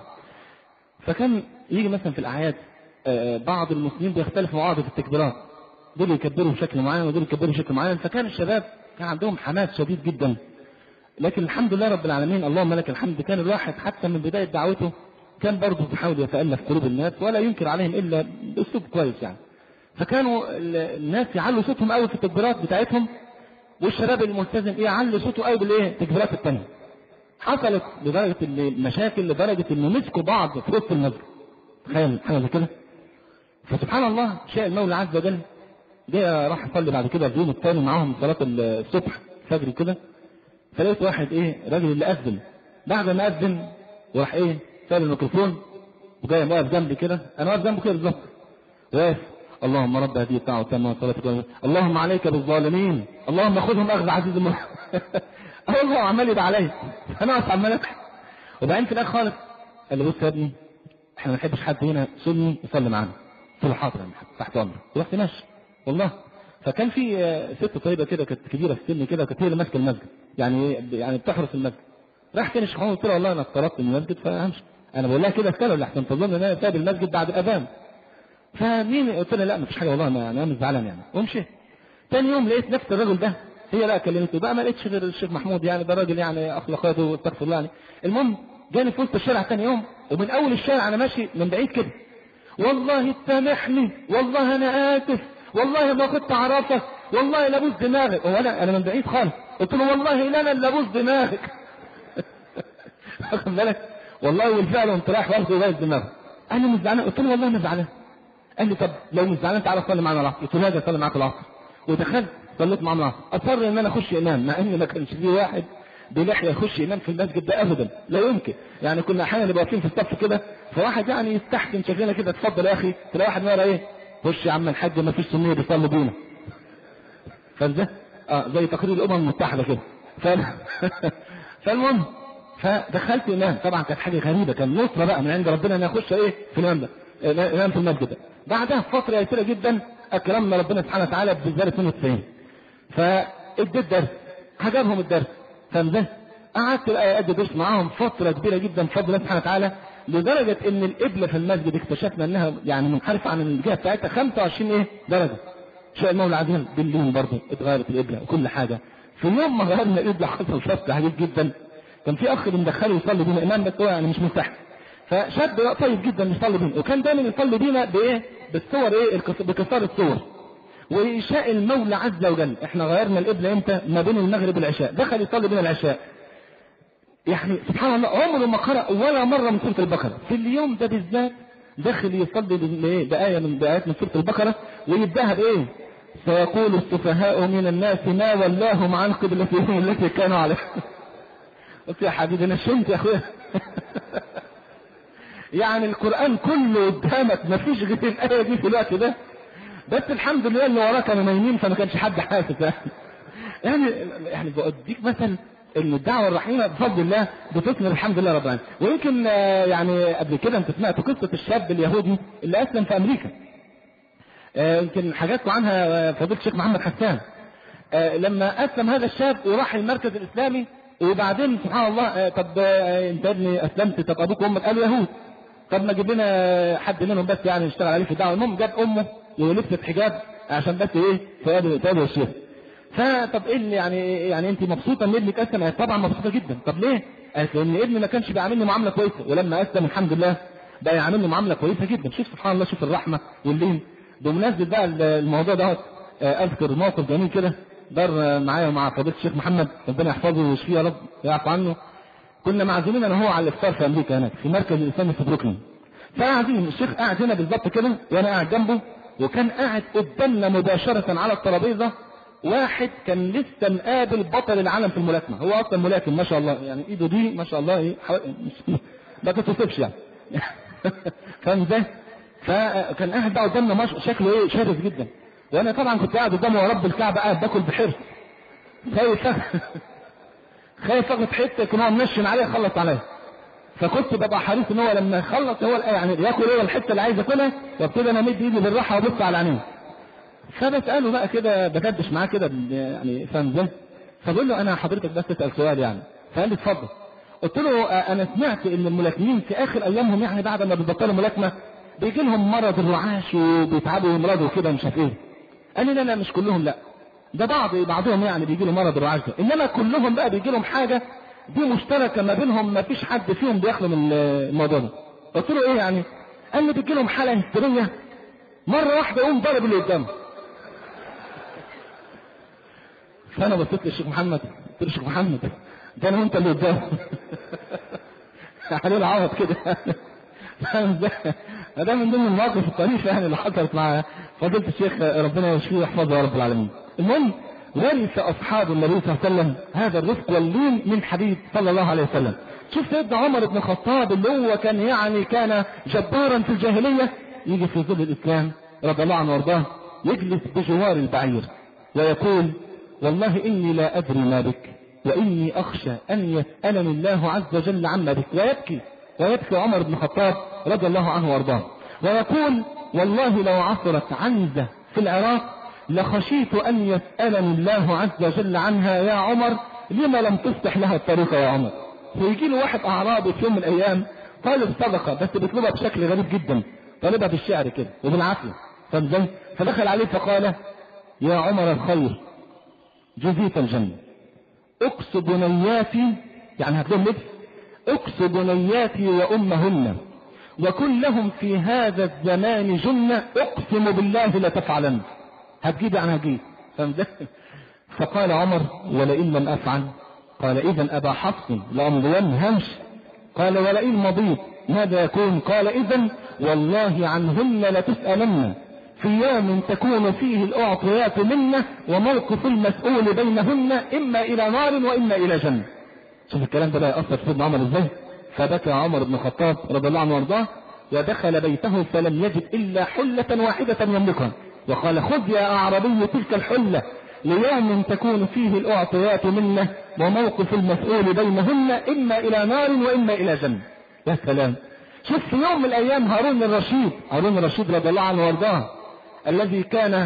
فكان يجي مثلا في الأعياد بعض المسلمين بيختلفوا مع بعض في التكبيرات، دول يكبروا بشكل معين ودول يكبروا بشكل معين، فكان الشباب كان عندهم حماس شديد جدا. لكن الحمد لله رب العالمين اللهم لك الحمد، كان الواحد حتى من بداية دعوته كان برضه بيحاول يتألف قلوب الناس ولا ينكر عليهم إلا بأسلوب كويس يعني. فكانوا الناس يعلوا صوتهم قوي في التكبيرات بتاعتهم، والشباب الملتزم ايه يعلي صوته قوي بالايه التكبيرات الثانيه. حصلت لدرجه المشاكل لدرجه انه مسكوا بعض في وسط المسجد، تخيل حاجه زي كده. فسبحان الله شاء المولى عز وجل، جاء راح يصلي بعد كده اليوم الثاني معاهم صلاه الصبح الفجر كده، فلقيت واحد ايه راجل اللي اذن، بعد ما اذن وراح ايه ساب الميكروفون وجاي واقف جنبي كده، انا واقف جنبه كده بالظبط، واقف اللهم رب هذه الدعوة والتامة والصلاة والسلام، اللهم عليك بالظالمين، اللهم خذهم اخذ عزيز الملك. الله عمال يدعي عليا، انا واقف عمال اضحك. وبعدين في الاخر خالص قال لي بص يا ابني احنا ما نحبش حد هنا سني يصلي معانا. قلت له حاضر تحت امرك، ورحت ماشي والله. فكان في ست طيبه كده كانت كبيره في السن كده، كانت هي اللي ماسكه المسجد، يعني يعني بتحرس المسجد. راح كان الشيخ محمود قلت له والله انا اضطربت من المسجد فهمشي، انا بقول لها كده استنى اللي احسن تظن ان انا ساب المسجد بعد الاذان. فمين قلت لها لا مفيش حاجه والله انا انا مش زعلان يعني، ومشيت. ثاني يوم لقيت نفس الراجل ده، هي لا كلمته بقى، ما لقيتش غير الشيخ محمود، يعني ده راجل يعني اخلاقاته واستغفر الله يعني. المهم جاني في وسط الشارع ثاني يوم، ومن اول الشارع انا ماشي من بعيد كده، والله تسامحني، والله انا اسف، والله ما كنت اعرفك، والله لابوس دماغك. وانا انا من بعيد خالص قلت له والله لا انا اللي ابوس دماغك. واخد بالك والله، والفعل قمت رايح واخده وبايس دماغه. انا مش زعلان، قلت له والله انا زعلان. قال لي طب لو مش زعلان تعالى صلي معانا العصر. قلت له لا صلي معاك العصر. ودخلت صليت مع الناس، اصر ان انا اخش امام، مع ان ما كانش في واحد بلحيه يخش امام في المسجد ده ابدا، لا يمكن. يعني كنا احيانا نبقى واقفين في الصف كده، فواحد يعني يستحسن شكلنا كده، اتفضل يا اخي، تلاقي واحد يقول ايه، خش يا عم الحاج ما فيش سنيه بيصلي بينا. فده اه زي تقرير الامم المتحده كده. ف... فالمهم فدخلت امام، طبعا كانت حاجه غريبه، كان نصره بقى من عند ربنا ان اخش ايه في الامام ده، امام في المسجد ده. بعدها فتره يسيره جدا اكرمنا ربنا سبحانه وتعالى بزياده اثنين وتسعين، فاديت درس، عجبهم الدرس، فاهم؟ قعدت ادي درس معاهم فتره كبيره جدا بفضل الله سبحانه وتعالى، لدرجه ان القبله في المسجد اكتشفنا انها يعني منحرفه عن الجهه بتاعتها خمسة وعشرين ايه درجه. شاء المولى عزيز بالليل برضه اتغيرت القبله وكل حاجه. في يوم ما غيرنا القبله حصل فصل عجيب جدا. كان في اخ بندخله يصلي بينا امام، بس هو يعني مش مستحي، فشاب طيب جدا يصلي بينا، وكان دايما يصلي بينا بايه؟ بالصور ايه؟ بكسار الصور. ويشاء المولى عز وجل احنا غيرنا القبله امتى؟ ما بين المغرب والعشاء، دخل يصلي بينا العشاء. يعني سبحان الله عمره ما قرأ ولا مره من سوره البقره. في اليوم ده بالذات دخل يصلي بآية من بآيات من سوره البقره، ويبداها بايه؟ سيقول السفهاء من الناس ما ولاهم عن قبلتهم التي كانوا عليها. قلت يا حبيبي انا شمت يا اخويا. يعني القرآن كله قدامك، ما فيش غير الآية دي في الوقت ده، بس الحمد لله اللي وراك كانوا نايمين فما كانش حد حاسس. يعني يعني بأديك مثلا ان الدعوة الرحيمة بفضل الله بتثمر الحمد لله رب العالمين. ويمكن يعني قبل كده انت سمعت قصة الشاب اليهودي اللي اسلم في امريكا، يمكن حاجاتكم عنها فضيلة الشيخ محمد حسان. لما اسلم هذا الشاب وراح المركز الاسلامي، وبعدين سبحان الله طب انت ابني اسلمت، طب ابوك وامك قالوا يهود، طب ما جيب لنا حد منهم بس يعني نشتغل عليه في الدعوه. المهم جاب امه ولبست حجاب عشان بس ايه تقابل تقابل الشيخ. فطب ايه اللي يعني يعني انت مبسوطه ان ابنك اسلم؟ قالت طبعا مبسوطه جدا. طب ليه؟ قالت لان ابني ما كانش بيعاملني معامله كويسه، ولما اسلم الحمد لله بقى يعاملني معامله كويسه جدا. شوف سبحان الله، شوف الرحمه واللين. بمناسبه بقى الموضوع ده اذكر موقف جميل كده دار معايا ومع فضيله الشيخ محمد ربنا يحفظه ويشفيه يا رب ويعفو عنه. كنا معزومين انا وهو على الافطار في امريكا هناك في مركز الاسلامي في بروكلين. فقاعدين الشيخ قاعد هنا بالظبط كده وانا قاعد جنبه، وكان قاعد قدامنا مباشره على الترابيزه واحد كان لسه مقابل بطل العالم في الملاكمه. هو اصلا ملاكم ما شاء الله، يعني ايده دي ما شاء الله ايه ما تتصفش يعني. فاهم ازاي؟ فكان قاعد بقى قدامنا شكله ايه شرس جدا، وانا طبعا كنت قاعد قدامه ورب الكعبه قاعد باكل بحرص، خايف خايف اخد حته يكون هو منشن عليه يخلص عليا. فكنت ببقى حريص ان هو لما يخلص هو يعني ياكل هو الحته اللي عايز ياكلها، وابتدي انا امد ايدي بالراحه وابص على عينيه. فبساله بقى كده بدردش معاه كده يعني فاهم ازاي؟ فبقول له انا حضرتك بس اسال سؤال يعني. فقال لي اتفضل. قلت له انا سمعت ان الملاكمين في اخر ايامهم يعني بعد ما بيبطلوا ملاكمه بيجي لهم مرض الرعاش وبيتعبوا ويمرضوا وكده مش عارف ايه. قال لي لا لا مش كلهم، لا ده بعض بعضهم يعني بيجي له مرض الرعاش ده، انما كلهم بقى بيجي لهم حاجه دي مشتركه ما بينهم، ما فيش حد فيهم بيخلو من الموضوع ده. قلت له ايه يعني؟ قال لي بيجي لهم حاله هستيريه مره واحده يقوم ضرب اللي قدامه. فانا بصيت للشيخ محمد قلت له الشيخ محمد ده انا وانت اللي قدامه. عليه العوض كده. فاهم ازاي؟ ده من ضمن المواقف الطريفه يعني اللي حصلت مع فضيله الشيخ ربنا يشفيه ويحفظه يا رب العالمين. المهم ورث اصحاب النبي صلى الله عليه وسلم هذا الرفق واللين من حبيب صلى الله عليه وسلم. شوف سيدنا عمر بن الخطاب اللي هو كان يعني كان جبارا في الجاهليه، يجي في ظل الاسلام رضي الله عنه وارضاه يجلس بجوار البعير ويقول والله اني لا ادري ما بك واني اخشى ان يسالني الله عز وجل عما بك. ويبكي ويبكي عمر بن الخطاب رضي الله عنه وارضاه ويقول والله لو عثرت عنزه في العراق لخشيت ان يسالني الله عز وجل عنها يا عمر لما لم تفتح لها الطريق يا عمر. فيجي له واحد اعرابي في يوم من الايام طالب صدقه بس بيطلبها بشكل غريب جدا، طالبها بالشعر كده وبالعافيه. فازاي؟ فدخل عليه فقال يا عمر الخير جزيت الجنه، اكس بنياتي يعني هتلهم لبس، اكس بنياتي وامهن وكن لهم في هذا الزمان جنه اقسم بالله لتفعلن. هتجيب يعني هتجيب. فقال عمر ولئن لم افعل؟ قال اذا ابا حفص لامضين همش. قال ولئن مضيت ماذا يكون؟ قال اذا والله عنهن لتسالن. في يوم تكون فيه الأعطيات منه وموقف المسؤول بينهن إما إلى نار وإما إلى جنة. شوف الكلام ده بقى يأثر في سيدنا عمر ازاي. فبكى عمر بن الخطاب رضي الله عنه وارضاه ودخل بيته فلم يجد إلا حلة واحدة يملكها وقال خذ يا أعربي تلك الحلة ليوم تكون فيه الأعطيات منه وموقف المسؤول بينهن إما إلى نار وإما إلى جنة. يا سلام. شوف في يوم من الأيام هارون الرشيد هارون الرشيد رضي الله عنه وارضاه الذي كان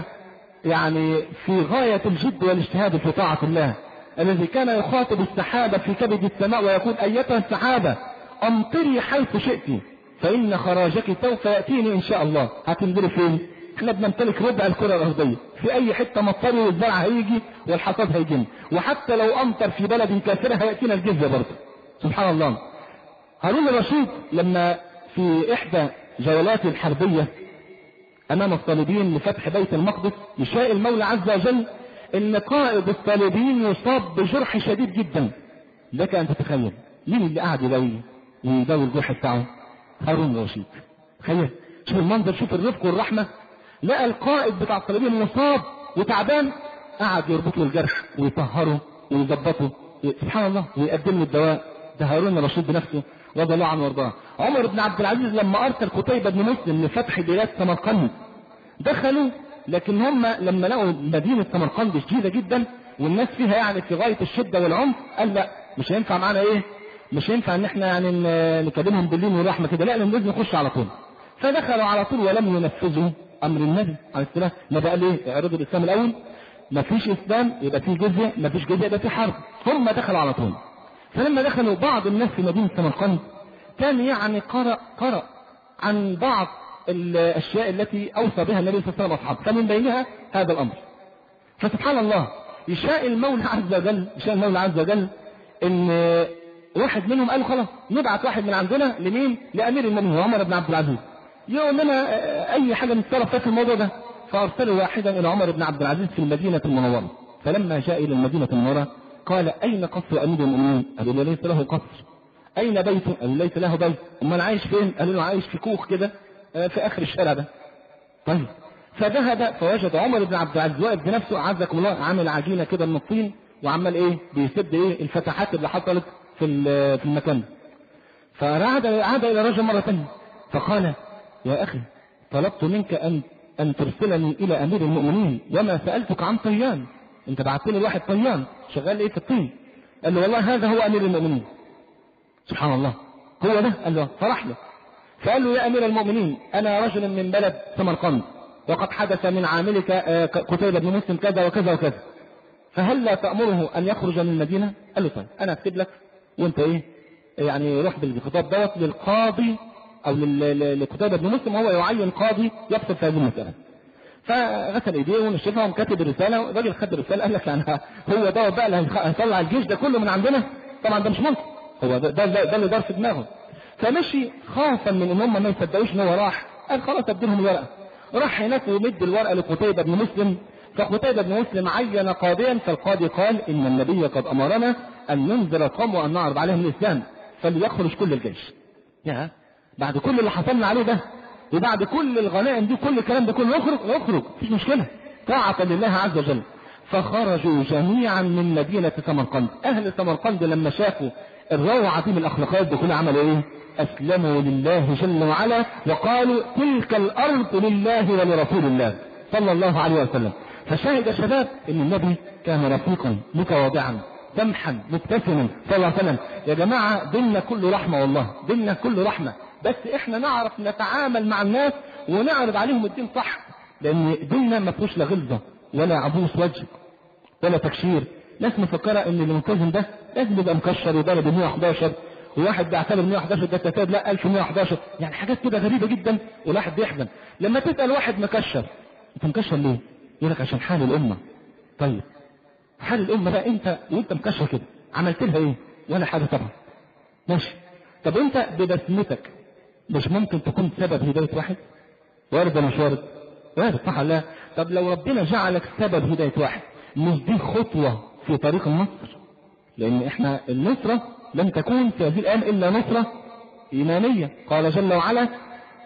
يعني في غاية الجد والاجتهاد في طاعة الله، الذي كان يخاطب السحابة في كبد السماء ويقول أيتها السحابة أمطري حيث شئت فإن خراجك سوف يأتيني إن شاء الله. هتنزلي فين؟ احنا بنمتلك ربع الكرة الأرضية، في أي حتة مطري والزرع هيجي والحصاد هيجي، وحتى لو أمطر في بلد كافرة هيأتينا الجزية برضه. سبحان الله. هارون الرشيد لما في إحدى جولاته الحربية أمام الصليبيين لفتح بيت المقدس يشاء المولى عز وجل إن قائد الصليبيين يصاب بجرح شديد جدا. لك أن تتخيل مين اللي قاعد يداوي ويداوي الجرح بتاعه؟ هارون الرشيد. تخيل، شوف المنظر، شوف الرفق والرحمة. لقى القائد بتاع الصليبيين مصاب وتعبان، قعد يربط له الجرح ويطهره ويظبطه، سبحان الله، ويقدم له الدواء. ده هارون الرشيد بنفسه رضي الله عنه وارضاه. عمر بن عبد العزيز لما ارسل قتيبة بن مسلم لفتح بلاد سمرقند دخلوا، لكن هم لما لقوا مدينة سمرقند شديدة جدا والناس فيها يعني في غاية الشدة والعنف، قال لا مش هينفع معانا ايه، مش هينفع ان احنا يعني نكلمهم باللين والرحمة كده، لا لازم نخش على طول. فدخلوا على طول ولم ينفذوا امر النبي عليه السلام. ما بقى ليه اعرضوا الاسلام الاول، ما فيش اسلام يبقى في جزية، ما فيش جزية يبقى في حرب. هم دخلوا على طول. فلما دخلوا بعض الناس في مدينة سمرقند كان يعني قرأ قرأ عن بعض الاشياء التي اوصى بها النبي صلى الله عليه وسلم اصحابه، فمن بينها هذا الامر. فسبحان الله يشاء المولى عز وجل يشاء المولى عز وجل ان واحد منهم قالوا خلاص نبعت واحد من عندنا لمين؟ لامير المؤمنين عمر بن عبد العزيز يقول لنا اي حاجه نتصرف في الموضوع ده. فارسلوا واحدا الى عمر بن عبد العزيز في المدينه المنوره. فلما جاء الى المدينه المنوره قال اين قصر امير المؤمنين؟ قالوا له ليس له قصر. اين بيته؟ قالوا ليس له بيت. امال عايش فين؟ قالوا له عايش في كوخ كده في اخر الشارع ده. طيب فذهب فوجد عمر بن عبد العزيز واقف بنفسه عزكم الله عامل عجينه كده من الطين وعمال ايه بيسد ايه الفتحات اللي حصلت في في المكان. فعاد عاد الى رجل مره ثانيه فقال يا اخي طلبت منك ان ان ترسلني الى امير المؤمنين وما سالتك عن طيان، انت بعت لي واحد طيان شغال ايه في الطين. قال له والله هذا هو امير المؤمنين. سبحان الله، هو ده. قال له فرح له فقال له يا امير المؤمنين انا رجل من بلد سمرقند وقد حدث من عاملك قتيبة بن مسلم كذا وكذا وكذا، فهل لا تأمره ان يخرج من المدينة؟ قال له طيب انا اكتب لك وانت ايه يعني روح بالخطاب دوت للقاضي او لقتيبة بن مسلم وهو يعين قاضي يفصل في هذه المسألة. فغسل ايديه ونشفها وكتب الرسالة. الراجل خد الرسالة قال لك يعني هو دوت بقى اللي هيطلع الجيش ده كله من عندنا؟ طبعا ده مش ممكن، هو ده, ده, ده اللي دار في دماغه. فمشي خافا من ان هم ما يصدقوش ان هو راح، قال خلاص اديلهم الورقه. راح هناك ومد الورقه لقتيبة بن مسلم، فقتيبة بن مسلم عين قاضيا، فالقاضي قال ان النبي قد امرنا ان ننذر القوم وان نعرض عليهم الاسلام فليخرج كل الجيش. يا بعد كل اللي حصلنا عليه ده وبعد كل الغنائم دي كل الكلام ده كله يخرج يخرج مفيش مشكله طاعه لله عز وجل. فخرجوا جميعا من مدينه سمرقند. اهل سمرقند لما شافوا الروعة دي من الأخلاقيات دي كلها عملوا إيه؟ أسلموا لله جل وعلا وقالوا تلك الأرض لله ولرسول الله صلى الله عليه وسلم. فشاهد الشباب إن النبي كان رفيقا متواضعا سمحا مبتسما صلى الله عليه وسلم. يا جماعة ديننا كله رحمة، والله ديننا كله رحمة، بس إحنا نعرف نتعامل مع الناس ونعرض عليهم الدين صح، لأن ديننا ما فيهوش لا غلظة ولا عبوس وجه ولا تكشير. ناس مفكرة ان اللي ملتزم ده لازم يبقى مكشر وضارب مية وحداشر وواحد بيعتبر مية وحداشر ده تتاب لا ألف ومية وحداشر، يعني حاجات كده غريبة جدا والواحد بيحزن لما تسأل واحد مكشر انت مكشر ليه؟ يقول لك عشان حال الامة. طيب حال الامة بقى انت وانت مكشر كده عملت لها ايه؟ ولا حاجة طبعا. ماشي، طب انت ببسمتك مش ممكن تكون سبب هداية واحد؟ وارد ولا مش وارد؟ وارد صح ولا لا؟ طب لو ربنا جعلك سبب هداية واحد مش دي خطوة في طريق النصر؟ لان احنا النصرة لن تكون في هذه الايام الا نصرة ايمانية. قال جل وعلا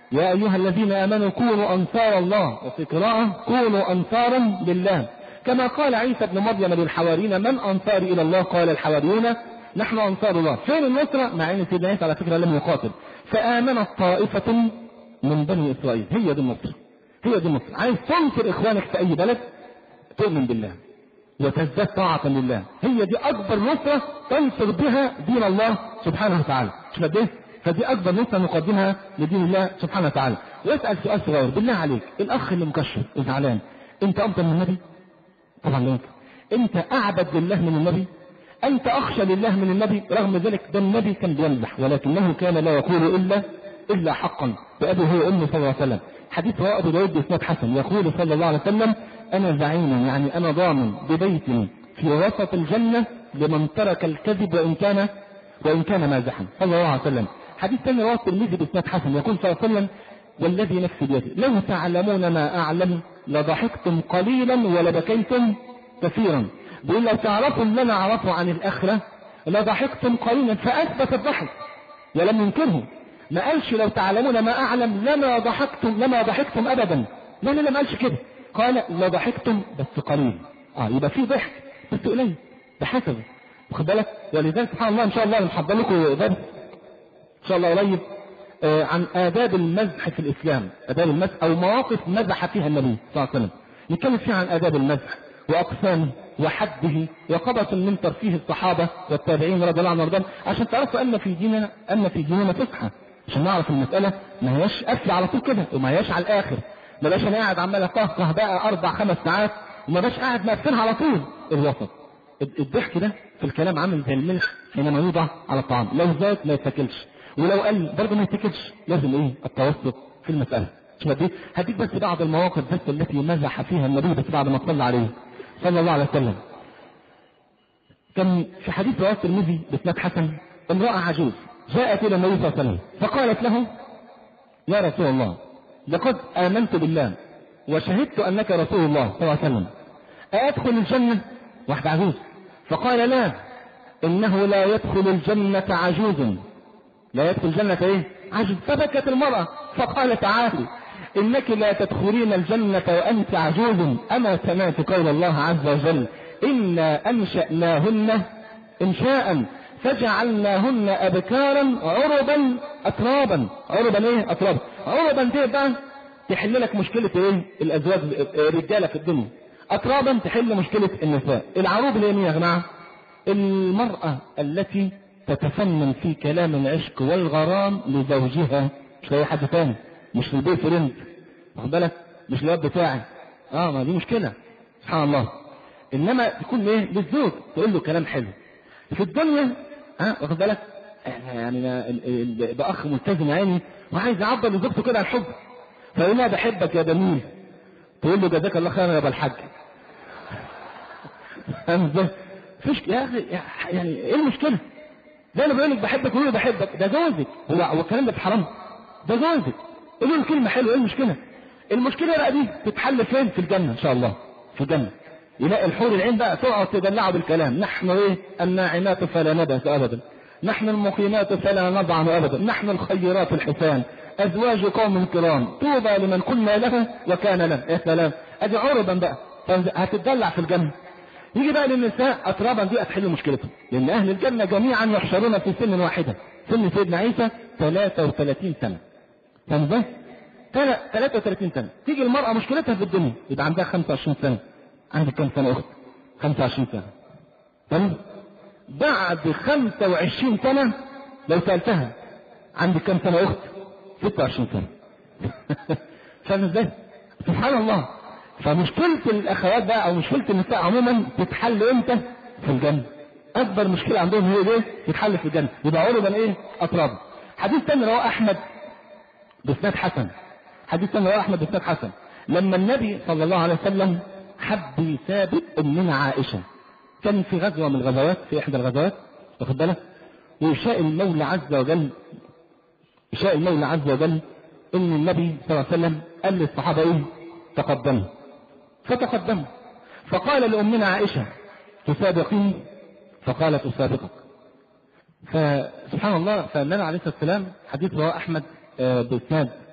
يا أيها الذين آمنوا كونوا أنصار الله، وفي قراءة كونوا أنصارا لله، كما قال عيسى ابن مريم للحواريين من أنصاري إلى الله؟ قال الحواريون نحن أنصار الله. فين النصرة؟ مع أن سيدنا عيسى على فكرة لم يقاتل. فآمنت طائفة من بني إسرائيل. هي دي النصرة، هي دي النصرة. عايز تنصر إخوانك في أي بلد، تؤمن بالله وتزداد طاعة لله. هي دي أكبر نصرة تنصر بها دين الله سبحانه وتعالى. مش قد إيه؟ فدي أكبر نصرة نقدمها لدين الله سبحانه وتعالى. واسأل سؤال صغير بالله عليك، الأخ اللي مكشر وزعلان، أنت أفضل من النبي؟ طبعا لا. أنت أعبد لله من النبي؟ أنت أخشى لله من النبي؟ رغم ذلك ده النبي كان بيمزح، ولكنه كان لا يقول إلا إلا حقا بأبي هو أمي صلى الله عليه وسلم. حديث رواه أبو داود بإسناد حسن، يقول صلى الله عليه وسلم أنا زعيم، يعني أنا ضامن ببيت في وسط الجنة لمن ترك الكذب وإن كان وإن كان مازحا، صلى الله عليه وسلم. حديث ثاني رواه الترمذي بإسناد حسن، يقول صلى الله عليه وسلم والذي نفسي بيده لو تعلمون ما أعلم لضحكتم قليلا ولبكيتم كثيرا. بيقول لو تعرفوا اللي أنا أعرفه عن الآخرة لضحكتم قليلا، فأثبت الضحك ولم ينكره. ما قالش لو تعلمون ما أعلم لما ضحكتم لما ضحكتم أبدا، لا لا لا، ما قالش كده، قال لضحكتم بس قليل. اه يبقى في ضحك بس قليل بحسب، واخد بالك؟ ولذلك سبحان الله ان شاء الله نحضر لكم درس ان شاء الله قريب آه عن آداب المزح في الإسلام، آداب المزح أو مواقف مزح فيها النبي صلى الله عليه وسلم. نتكلم فيها عن آداب المزح وأقسامه وحده وقبس من ترفيه الصحابة والتابعين رضي الله عنهم وارضاهم، عشان تعرفوا أن في ديننا أن في ديننا فسحة، عشان نعرف المسألة ما هياش قافلة على طول كده وما هياش على الآخر. ما بقاش انا قاعد عمال اقهقه بقى اربع خمس ساعات وما بقاش قاعد مقفلها على طول. الوسط، الضحك ده في الكلام عامل زي الملح حينما يوضع على الطعام، لو زاد ما يتاكلش ولو قل برضه ما يتاكلش، لازم ايه؟ التوسط في المسألة. شوف دي هديك بس بعض المواقف بس التي مزح فيها النبي بس بعد ما صلى عليه صلى الله عليه وسلم. كان في حديث رواه الترمذي بإسناد حسن امرأة عجوز جاءت إلى النبي صلى الله عليه وسلم فقالت له يا رسول الله لقد آمنت بالله وشهدت أنك رسول الله صلى الله عليه وسلم، أدخل الجنة؟ واحد عجوز. فقال لا، إنه لا يدخل الجنة عجوز، لا يدخل الجنة إيه؟ عجوز. فبكت المرأة فقال تعالى إنك لا تدخلين الجنة وأنت عجوز، أما سمعت قول الله عز وجل إنا أنشأناهن إنشاء فجعلناهن أبكارا عربا أترابا. عربا إيه؟ أترابا. عربا دي بقى تحل لك مشكلة إيه؟ الأزواج الرجالة في الدنيا. أترابا تحل مشكلة النساء. العروب اللي هي يا جماعة المرأة التي تتفنن في كلام العشق والغرام لزوجها، مش لأي حد تاني، مش للبي فريند، واخد بالك؟ مش للواد بتاعي. اه ما دي مشكلة سبحان الله. انما تكون ايه؟ للزوج تقول له كلام حلو في الدنيا، ها واخد بالك؟ يعني ده اخ ملتزم عيني وعايز يعبر لزوجته كده عن الحب، فيقول لها بحبك يا جميل، تقول له جزاك الله خيرا يا ابو الحاج. فاهم ازاي؟ فيش يا اخي يعني ايه المشكله؟ ده انا بقول لك بحبك ويقول بحبك، ده جوزك. هو هو الكلام ده حرام؟ ده جوزك، قول له كلمه حلوه، ايه المشكله؟ المشكله بقى دي تتحل فين؟ في الجنه ان شاء الله، في الجنه. يلاقي الحور العين بقى تقعد تدلعه بالكلام، نحن ايه؟ الناعمات فلا نبأس ابدا، نحن المقيمات فلا نضعن ابدا، نحن الخيرات الحسان، ازواج قوم كرام، طوبى لمن كنا لها وكان له. يا سلام، ادي عربا بقى هتدلع في الجنه. يجي بقى للنساء اترابا دي هتحل مشكلتهم، لان اهل الجنه جميعا يحشرون في سن واحده، سن سيدنا عيسى ثلاثة وثلاثين سنه. فاهم ازاي؟ ثلاثة وثلاثين سنه. تيجي المراه مشكلتها في الدنيا يبقى عندها خمسة وعشرين سنه. عندك كم سنه اخت؟ خمسة وعشرين سنه. تمام؟ بعد خمسة وعشرين سنه لو سالتها عندك كم سنه اخت؟ ستة وعشرين سنه. فاهم ازاي؟ سبحان الله. فمشكلة الأخوات بقى أو مشكلة النساء عموما تتحل إمتى؟ في الجنة. أكبر مشكلة عندهم هي إيه؟ تتحل في الجنة. يبقى عربا إيه؟ أتراب. حديث ثاني رواه أحمد بإسناد حسن. حديث ثاني رواه أحمد بإسناد حسن. لما النبي صلى الله عليه وسلم حب يسابق أمنا عائشة، كان في غزوة من الغزوات، في إحدى الغزوات، واخد بالك؟ ويشاء المولى عز وجل يشاء المولى عز وجل إن النبي صلى الله عليه وسلم قال للصحابة إيه؟ تقدموا. فتقدم فقال لأمنا عائشة تسابقين؟ فقالت أسابقك. فسبحان الله، فالنبي عليه الصلاة والسلام حديث رواه أحمد بإسناد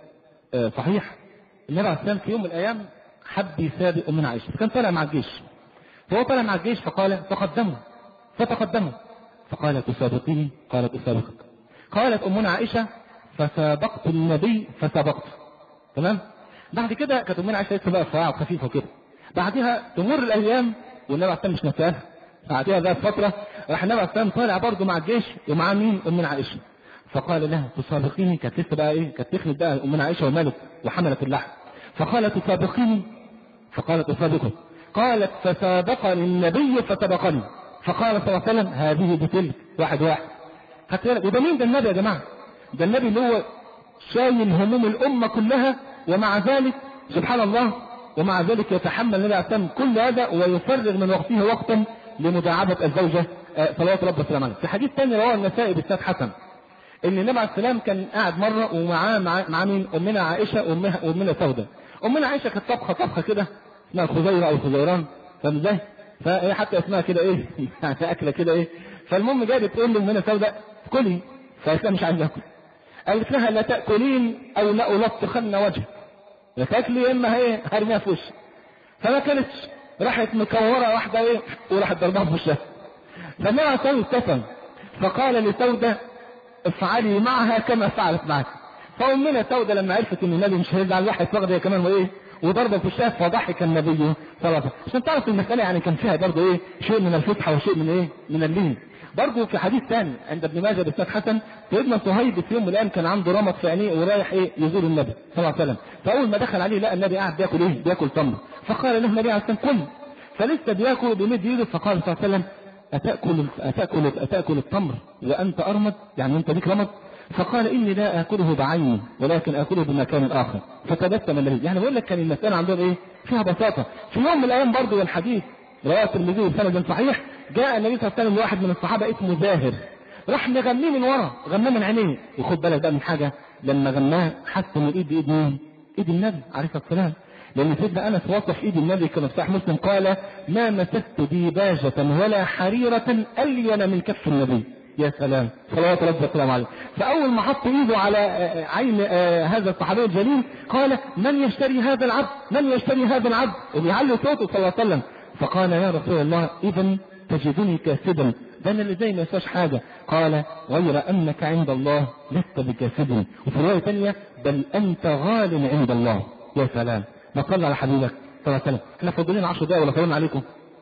صحيح النبي عليه السلام في يوم من الايام حب يسابق امنا عائشه، كان طالع مع الجيش، فهو طالع مع الجيش فقال تقدموا فتقدموا، فقال تسابقيني؟ قالت اسابقك. قالت امنا عائشه فسابقت النبي فسبقت. تمام. بعد كده كانت امنا عائشه لسه بقى رفيعه وخفيفه كده، بعدها تمر الايام والنبي عليه السلام مش نساها، بعدها بقى فتره راح النبي عليه السلام طالع برضه مع الجيش ومع مين؟ امنا عائشه، فقال لها تسابقيني، كانت لسه بقى ايه، كانت تخلد بقى امنا عائشه ومالت وحملت اللحم، فقال تسابقيني؟ فقالت اسابقك. قالت فسابقني النبي فسبقني، فقال صلى الله عليه وسلم هذه بتلك، واحد واحد. خدت بالك؟ يبقى مين ده النبي يا جماعه؟ ده النبي اللي هو شايل هموم الامه كلها، ومع ذلك سبحان الله، ومع ذلك يتحمل النبي عليه السلام كل هذا ويفرغ من وقته وقتا لمداعبه الزوجه صلوات ربه وسلامه عليه. في حديث ثاني رواه النسائي بإسناد حسن ان النبي عليه السلام كان قاعد مره ومعاه مع, مع مين؟ امنا عائشه وامها وامنا سوده. امنا عائشه كانت طبخه طبخه كده اسمها خزيره او خزيران، فاهم ازاي؟ فهي حتى اسمها كده ايه يعني اكله كده ايه. فالمهم جايه بتقول لامنا سوده كلي، فقالت مش عايزه اكل. قالت لها لا تاكلين او لا الطخن وجهك، لا تاكلي يا اما هي هرميها في وشك. فما كانتش، راحت مكوره واحده ايه وراحت ضربها في وشها. فالنبي عليه السلام ابتسم فقال لسوده افعلي معها كما فعلت معك. فأمنا سودة لما عرفت ان النبي مش هيزعل راحت واخده هي كمان وايه وضربه في الشاف، فضحك النبي صلى الله عليه وسلم. عشان تعرف المساله يعني كان فيها برضه ايه شيء من الفتحه وشيء من ايه من اللين. برضه في حديث ثاني عند ابن ماجه بإسناد حسن، سيدنا صهيب في يوم من الايام كان عنده رمض في عينيه ورايح ايه يزور النبي صلى الله عليه وسلم، فاول ما دخل عليه لقى النبي قاعد بياكل ايه بياكل تمر، فقال له النبي عليه السلام كل، فلسه بياكل بيمد ايده، فقال صلى الله عليه وسلم أتأكل, أتأكل, أتأكل التمر وأنت أرمد، يعني أنت بيك رمض؟ فقال إني لا أكله بعيني ولكن أكله بمكان آخر، فتبسم النبي. يعني بقول لك كان المسألة عندهم إيه فيها بساطة. في يوم من الأيام برضه والحديث رواه الترمذي بسند صحيح، جاء النبي صلى الله عليه وسلم لواحد من الصحابة اسمه زاهر، راح مغنيه من ورا، غناه من عينيه. وخد بالك بقى من حاجة، لما غناه حس من إيد إيد مين؟ إيد النبي عليه الصلاة والسلام، لأن سيدنا أنس وصف إيد النبي كما في صحيح مسلم قال ما مسست ديباجة ولا حريرة ألين من كف النبي. يا سلام صلوات ربي وسلامه عليه. فأول ما حط إيده على عين هذا الصحابي الجليل قال من يشتري هذا العبد؟ من يشتري هذا العبد؟ وبيعلي صوته صلى الله عليه وسلم. فقال يا رسول الله إذن تجدني كاسدا، ده أنا اللي زي ما يسواش حاجة. قال غير أنك عند الله لست بكاسد، وفي رواية ثانية بل أنت غال عند الله. يا سلام، ما صلى على حبيبك صلى الله عليه وسلم. احنا فاضلين عشر دقايق ولا طولنا عليكم؟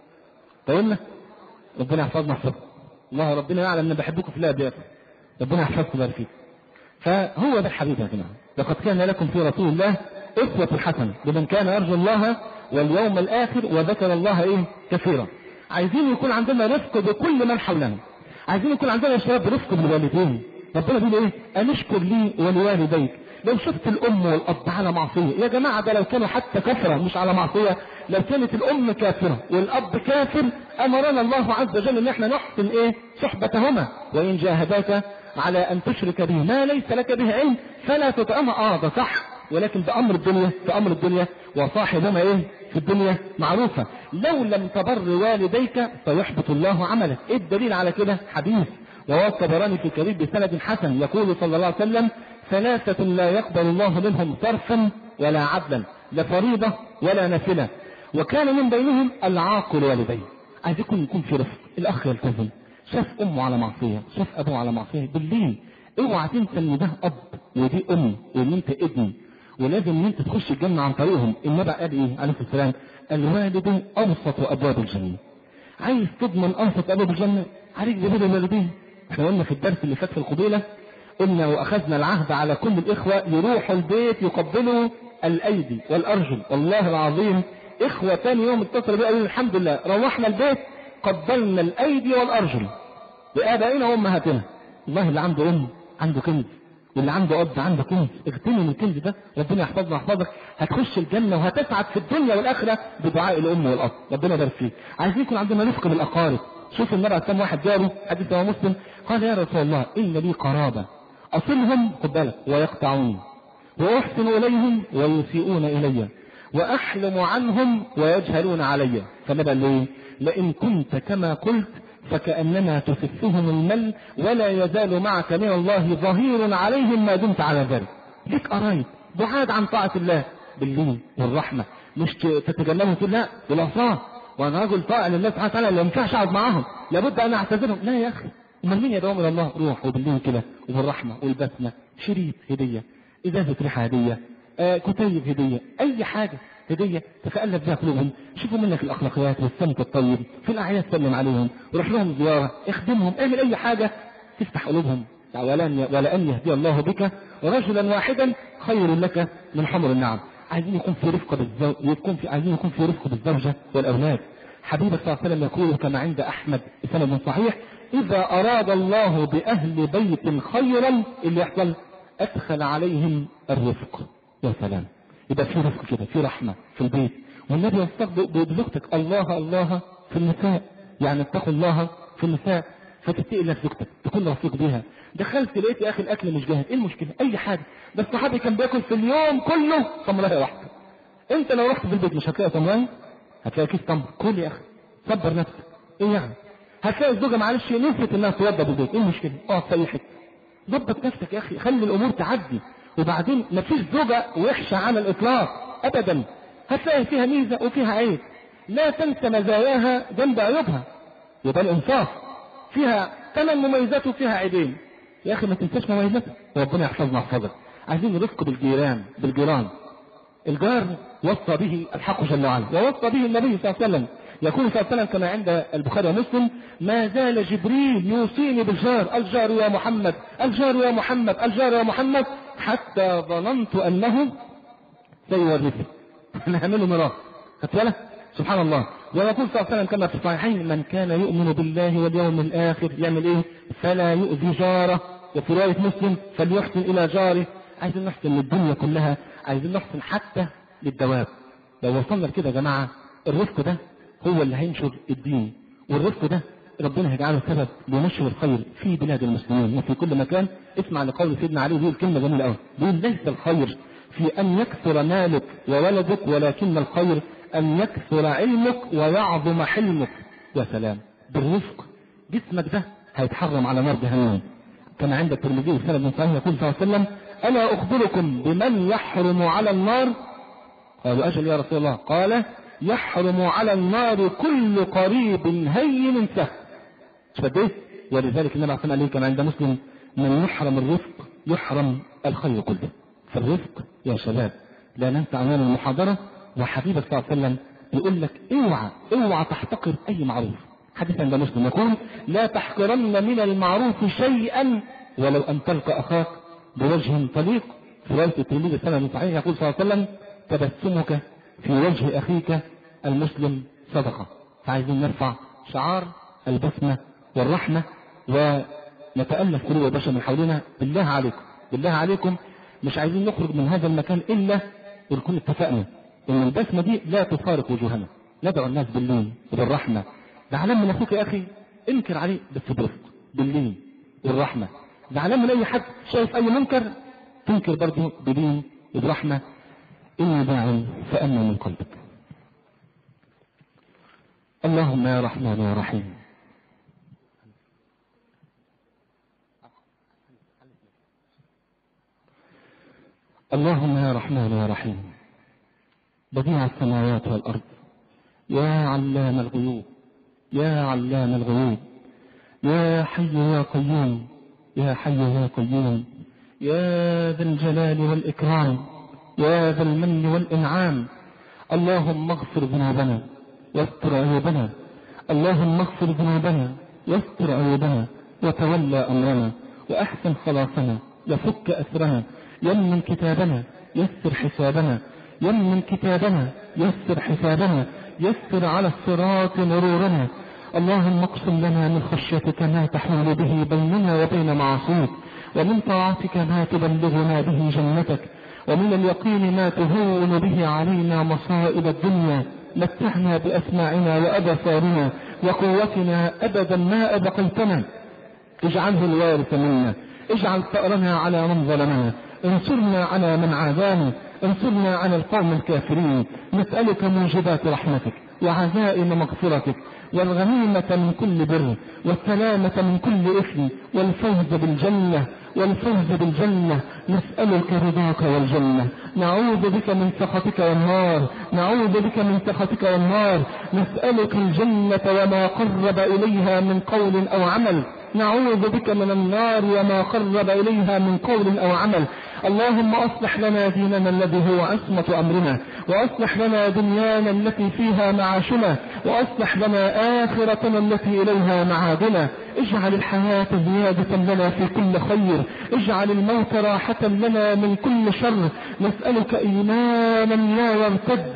طولنا؟ ربنا يحفظنا يحفظكم. الله ربنا يعلم ان بحبكم في الله بيات. ربنا يحفظكم ويبارك فيكم. فهو ده الحبيب يا جماعه. لقد كان لكم في رسول الله اسوة حسنة لمن كان يرجو الله واليوم الاخر وذكر الله ايه كثيرا. عايزين يكون عندنا رفق بكل من حولنا. عايزين يكون عندنا يا شباب رفق بالوالدين. ربنا بيقول ايه؟ ان اشكر لي ولوالديك. لو شفت الام والاب على معصيه يا جماعه، ده لو كانوا حتى كفره مش على معصيه، لو كانت الام كافره والاب كافر امرنا الله عز وجل ان احنا نحسن ايه صحبتهما. وان جاهداك على ان تشرك به ما ليس لك به علم فلا تطعهما. اه ده صح، ولكن بامر الدنيا بامر الدنيا وصاحبهما ايه في الدنيا معروفه. لو لم تبر والديك فيحبط الله عملك. ايه الدليل على كده؟ حديث رواه الطبراني في الكبير بسند حسن يقول صلى الله عليه وسلم ثلاثة لا يقبل الله منهم صرفا ولا عدلا، لا فريضة ولا نافلة، وكان من بينهم العاقل والديه. عايز يكون يكون في رفق. الأخ يلتزم، شاف أمه على معصية، شاف أبوه على معصية، بالليل اوعى تنسى إن ده أب ودي أم وإن أنت ابن، ولازم إن أنت تخش الجنة عن طريقهم. النبي قال إيه عليه الصلاة والسلام؟ الوالد أوسط أبواب الجنة. عايز تضمن أوسط أبواب الجنة؟ عليك ببر الوالدين. احنا قلنا في الدرس اللي فات في القبيلة قلنا واخذنا العهد على كل الاخوة يروحوا البيت يقبلوا الايدي والارجل. والله العظيم اخوة تاني يوم اتصلوا بي قالوا الحمد لله روحنا البيت قبلنا الايدي والارجل بابائنا وامهاتنا. والله اللي عنده ام عنده كنز، واللي عنده اب عنده كنز. اغتنم من الكنز ده، ربنا يحفظنا ويحفظك. هتخش الجنة وهتسعد في الدنيا والاخرة بدعاء الام والاب. ربنا يبارك فيك. عايزين يكون عندنا رفق بالاقارب. شوف النبي عليه واحد جاره حديث رواه مسلم قال يا رسول الله ان لي قرابة أصلهم خد بالك ويقطعون، وأحسن إليهم ويسيئون إلي، وأحلم عنهم ويجهلون علي. فالنبي قال له لئن كنت كما قلت فكأنما تسفهم المل ولا يزال معك من الله ظهير عليهم ما دمت على ذلك. ليك قرايب بعاد عن طاعة الله باللين والرحمة، مش تتجنبهم تقول لا والعصاه وانا رجل طائع لله سبحانه وتعالى لا ينفعش اقعد معاهم لابد ان اعتذرهم. لا يا اخي، امال مين يدعوهم الى الله؟ روح وباللين كده وبالرحمة والبسمة، شريط هدية، ازازة ريحة هدية، آه كتيب هدية، اي حاجة هدية تتألف بها قلوبهم، شوفوا منك الاخلاقيات والسمت الطيب، في الاعياد سلم عليهم وروح لهم زيارة، اخدمهم، اعمل اي حاجة تفتح قلوبهم. ولأن يهدي الله بك رجلا واحدا خير لك من حمر النعم. عايزين يكون في رفقة بالزوج، يكون في عايزين يكون في رفقة بالزوجة والأولاد. حبيبك صلى الله عليه وسلم يقول كما عند أحمد بسند صحيح: إذا أراد الله بأهل بيت خيرا اللي يحصل أدخل عليهم الرفق. يا سلام، يبقى في رفق كده، في رحمة في البيت. والنبي يستخدم بزوجتك الله الله في النساء، يعني اتقوا الله في النساء، فتتقي الله في زوجتك، تكون رفيق بيها. دخلت لقيت يا اخي الاكل مش جاهز، ايه المشكله؟ اي حاجه، بس صحابي كان بياكل في اليوم كله تمرايه واحده. انت لو رحت في البيت مش هتلاقي تمرايه، هتلاقي كيس تمر. كل يا اخي، صبر نفسك. ايه يعني؟ هتلاقي الزوجه معلش نسيت انها توضى بالبيت، ايه المشكله؟ اقعد في حته، ظبط نفسك يا اخي، خلي الامور تعدي. وبعدين مفيش زوجه وحشه على الاطلاق ابدا، هتلاقي فيها ميزه وفيها عيب، لا تنسى مزاياها جنب عيوبها، يبقى الانصاف. فيها ثمان مميزات وفيها عيبين، يا اخي ما تنساش مميزاتها، وربنا يحفظنا ويحفظك. عايزين رفق بالجيران بالجيران. الجار وصى به الحق جل وعلا، ووصى به النبي صلى الله عليه وسلم. يقول صلى الله عليه وسلم كما عند البخاري ومسلم: ما زال جبريل يوصيني بالجار، الجار يا محمد، الجار يا محمد، الجار يا محمد، حتى ظننت انه سيورثه. نعمله ميراث، خدت بالك؟ سبحان الله. ويقول صلى الله عليه وسلم كما في الصحيحين: من كان يؤمن بالله واليوم الآخر يعمل ايه؟ فلا يؤذي جاره. وفي رواية مسلم: فليحسن إلى جاره. عايزين نحسن للدنيا كلها، عايزين نحسن حتى للدواب. لو وصلنا لكده يا جماعة، الرفق ده هو اللي هينشر الدين، والرفق ده ربنا هيجعله سبب لنشر الخير في بلاد المسلمين وفي كل مكان. اسمع لقول سيدنا علي، دي الكلمة جميلة قوي، بيقول: ليس الخير في أن يكثر مالك وولدك، ولكن الخير أن يكثر علمك ويعظم حلمك. يا سلام، بالرفق جسمك ده هيتحرم على نار جهنم. كما عند الترمذي وسند من صحيح يقول صلى الله عليه وسلم: ألا أخبركم بمن يحرم على النار؟ قالوا: أجل يا رسول الله. قال: يحرم على النار كل قريب هين سهل. شفت؟ ولذلك النبي عليه عليه كما عند مسلم: من يحرم الرفق يحرم الخير كله. فالرفق يا شباب لا ننسى عنوان المحاضرة. وحبيبك صلى الله عليه وسلم يقول لك: اوعى اوعى تحتقر اي معروف. حديث عند مسلم يقول: لا تحقرن من المعروف شيئا ولو ان تلقى اخاك بوجه طليق. في رواية الترمذي سند صحيح يقول صلى الله عليه وسلم: تبسمك في وجه اخيك المسلم صدقة. فعايزين نرفع شعار البسمة والرحمة ونتألف قلوب البشر من حولنا. بالله عليكم بالله عليكم مش عايزين نخرج من هذا المكان الا ونكون اتفقنا ان البسمة دي لا تفارق وجوهنا. ندعو الناس باللين وبالرحمة. زعلان من اخوك يا اخي انكر عليه بس برفق باللين والرحمة. زعلان من اي حد شايف اي منكر تنكر برضه باللين وبرحمة. اني داعي فامن من قلبك. اللهم يا رحمن يا رحيم. اللهم يا رحمن يا رحيم، بديع السماوات والأرض، يا علام الغيوب، يا علام الغيوب، يا حي يا قيوم، يا حي يا قيوم، يا ذا الجلال والإكرام، يا ذا المن والإنعام. اللهم اغفر ذنوبنا واستر عيوبنا، اللهم اغفر ذنوبنا واستر عيوبنا وتولى أمرنا وأحسن خلاصنا وفك أسرنا. يمن كتابنا يسر حسابنا، يمن كتابنا يسر حسابنا، يسر على الصراط مرورنا. اللهم اقسم لنا من خشيتك ما تحول به بيننا وبين معصيك، ومن طاعتك ما تبلغنا به جنتك، ومن اليقين ما تهون به علينا مصائب الدنيا. متعنا بأسماعنا وأبصارنا وقوتنا أبدا ما أبقيتنا. اجعله الوارث منا، اجعل ثأرنا على من ظلمنا، انصرنا على من عادانا، انصرنا على القوم الكافرين. نسألك موجبات رحمتك وعزائم مغفرتك والغنيمة من كل بر والسلامة من كل إثم والفوز بالجنة والفوز بالجنة. نسألك رضاك والجنة، نعوذ بك من سخطك والنار، نعوذ بك من سخطك والنار. نسألك الجنة وما قرب إليها من قول أو عمل، نعوذ بك من النار وما قرب إليها من قول أو عمل. اللهم أصلح لنا ديننا الذي هو عصمة أمرنا، وأصلح لنا دنيانا التي فيها معاشنا، وأصلح لنا آخرتنا التي إليها معادنا. اجعل الحياة زيادة لنا في كل خير، اجعل الموت راحة لنا من كل شر. نسألك إيمانا لا يرتد،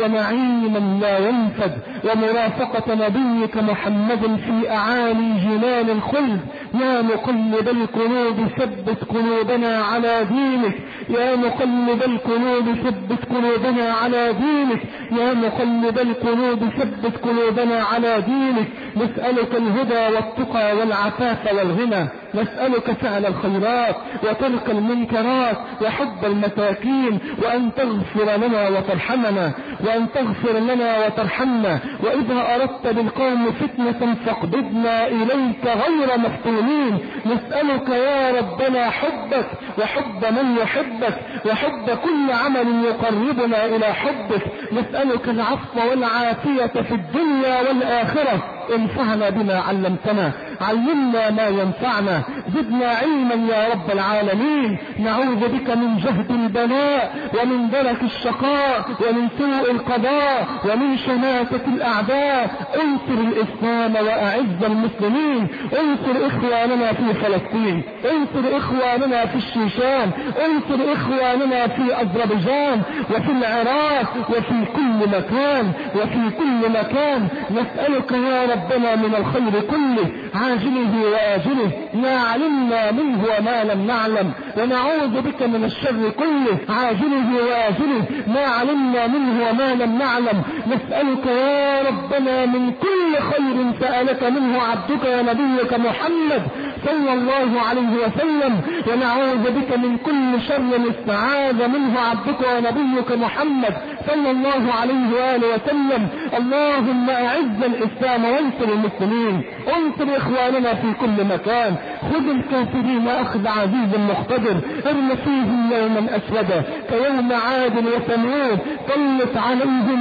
ونعيما لا ينفد، ومرافقة نبيك محمد في أعالي جنان الخلد. يا مقلب القلوب ثبت قلوبنا على دينك، يا مقلب القلوب ثبت قلوبنا على دينك، يا مقلب القلوب ثبت قلوبنا على دينك. نسألك الهدى والتقى والعفاف والغنى، نسألك فعل الخيرات وترك المنكرات وحب المساكين، وأن تغفر لنا وترحمنا، وأن تغفر لنا وترحمنا. وإذا أردت بالقوم فتنة فاقبضنا إليك غير مفتونين. نسألك يا ربنا حبك وحب من يحبك وحب كل عمل يقربنا إلى حبك. نسألك العفو والعافية في الدنيا والآخرة. انفعنا بما علمتنا، علمنا ما ينفعنا، زدنا علما يا رب العالمين. نعوذ بك من جهد البلاء ومن درك الشقاء ومن سوء القضاء ومن شماتة الأعداء. انصر الإسلام وأعز المسلمين، انصر إخواننا في فلسطين، انصر إخواننا في الشيشان، انصر إخواننا في أذربيجان وفي العراق وفي كل مكان وفي كل مكان. نسألك يا ربنا من الخير كله عاجله وآجله ما علمنا منه وما لم نعلم، ونعوذ بك من الشر كله عاجله وآجله ما علمنا منه وما لم نعلم. نسألك يا ربنا من كل خير سألك منه عبدك ونبيك محمد صلى الله عليه وسلم، ونعوذ بك من كل شر استعاذ منه عبدك ونبيك محمد صلى الله عليه وآله وسلم. اللهم أعز الإسلام وانصر المسلمين، انصر إخواننا في كل مكان. خذ الكافرين أخذ عزيز مقتدر، ارم فيهم يوما أسودا كيوم عاد وثمود. سلط عليهم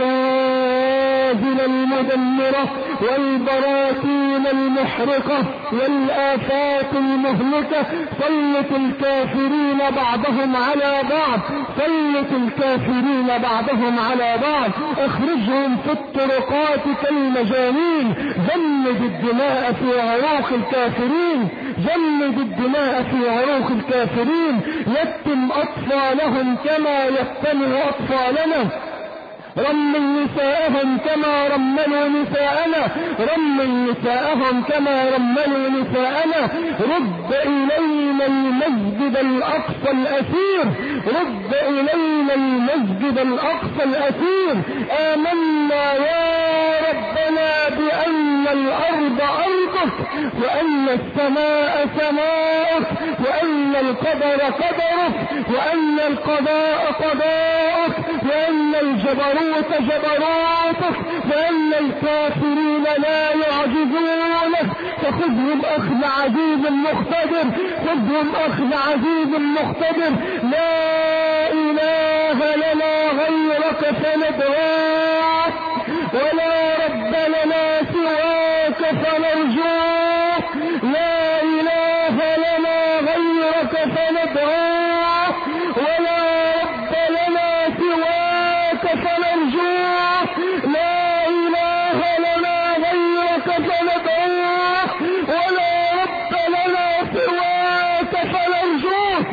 الزلازل المدمرة والبراكين المحرقة والآفات المهلكة. سلط الكافرين بعضهم على بعض، سلط الكافرين بعضهم على بعض. اخرجهم في الطرقات كالمجانين. جمد الدماء في عروق الكافرين، جمد الدماء في عروق الكافرين. يتم أطفالهم كما يتم أطفالنا، رمل نساءهم كما رملوا نساءنا، رمل نساءهم كما رملوا نساءنا. رد إلينا المسجد الأقصى الأسير، رد إلينا المسجد الأقصى الأسير. آمنا يا ربنا بأن الأرض أرضك، وأن السماء سماءك، وأن القدر قدرك، وأن القضاء قضاءك، وأن الجبروت جبروتك، وأن الكافرين لا يعجزونك. فخذهم أخذ عزيز مقتدر، خذهم أخذ عزيز مقتدر. لا إله لنا غيرك فندعوك، ولا رب لنا سواك فنرجوك. لا إله لنا غيرك فندعوك، ولا رب لنا سواك فنرجوك. لا إله لنا غيرك فندعوك، ولا رب لنا سواك فنرجوك.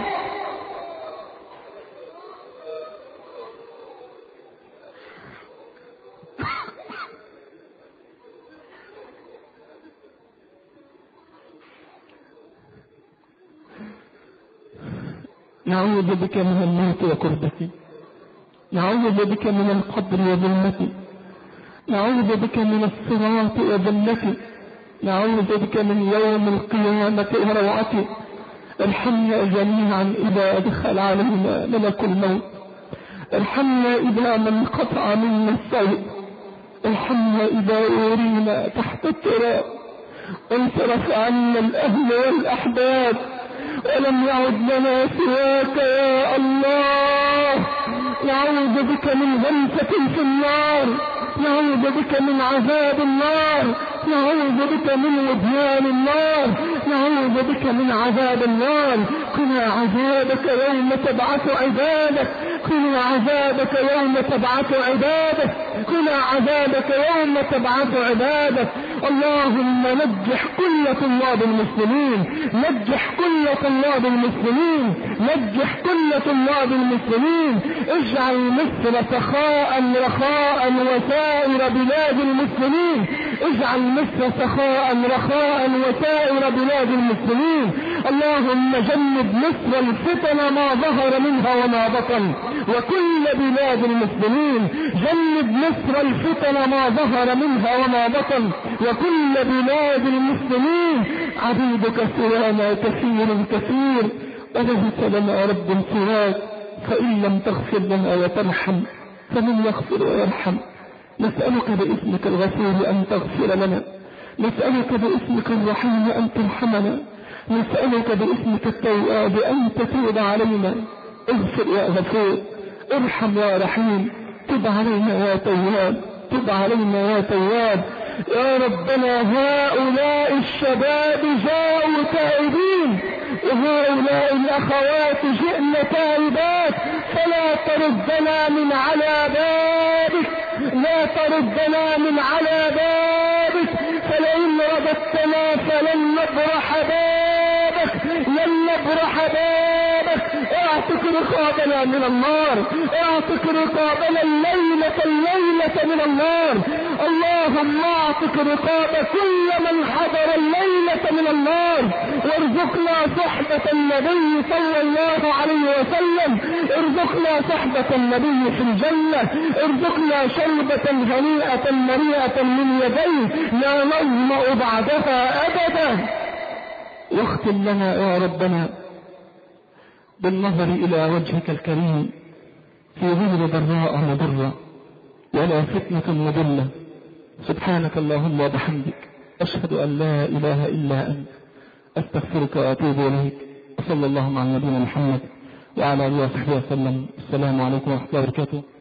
نعوذ بك من الموت وكربته، نعوذ بك من القبر وظلمته، نعوذ بك من الصراط وذلته، نعوذ بك من يوم القيامة وروعته. ارحمنا جميعا إذا أدخل علينا ملك الموت، ارحمنا إذا من قطع منا الصوت، ارحمنا إذا أورينا تحت التراب، انصرف عنا الأهل والأحباب، ولم يعد لنا سواك يا الله. نعوذ بك من غمسة في النار، نعوذ بك من عذاب النار، نعوذ بك من وديان النار، نعوذ بك من عذاب النار. قنا عذابك يوم تبعث عبادك، قنا عذابك يوم تبعث عبادك، قنا عذابك يوم تبعث عبادك. اللهم نجح كل طلاب المسلمين، نجح كل طلاب المسلمين، نجح كل طلاب المسلمين. اجعل مصر سخاء رخاء وسائر بلاد المسلمين، اجعل مصر سخاء رخاء وسائر بلاد المسلمين. اللهم جنب مصر الفتن ما ظهر منها وما بطن، وكل بلاد المسلمين. جنب مصر الفتن ما ظهر منها وما بطن، وكل بلاد المسلمين. عبيدك سوانا كثير كثير، وليس لنا رب سواك، فإن لم تغفر لنا وترحم فمن يغفر ويرحم. نسألك باسمك الغفور أن تغفر لنا، نسألك باسمك الرحيم أن ترحمنا، نسألك باسمك التواب أن تتوب علينا. اغفر يا غفور، ارحم يا رحيم، تب علينا يا تواب، تب علينا يا تواب. يا ربنا هؤلاء الشباب جاءوا تائبين، وهؤلاء الأخوات جئن تائبات، فلا تردنا من على بابك، لا تردنا من على بابك، فلئن رددتنا فلن نبرح بابك، لن نبرح بابك. اعتق رقابنا من النار، اعتق رقابنا الليلة الليلة من النار. اللهم اعتق رقاب كل من حضر الليلة من النار، وارزقنا صحبة النبي صلى الله عليه وسلم، ارزقنا صحبة النبي في الجنة، ارزقنا شربة هنيئة مريئة من يديه لا نظمأ بعدها أبدا. واختم لنا يا ربنا بالنظر إلى وجهك الكريم في غير ضراء مضرة ولا فتنة مضلة. سبحانك اللهم وبحمدك، أشهد أن لا إله إلا أنت، أستغفرك وأتوب إليك. وصلى الله على نبينا محمد وعلى آله وصحبه وسلم. السلام عليكم ورحمة الله وبركاته.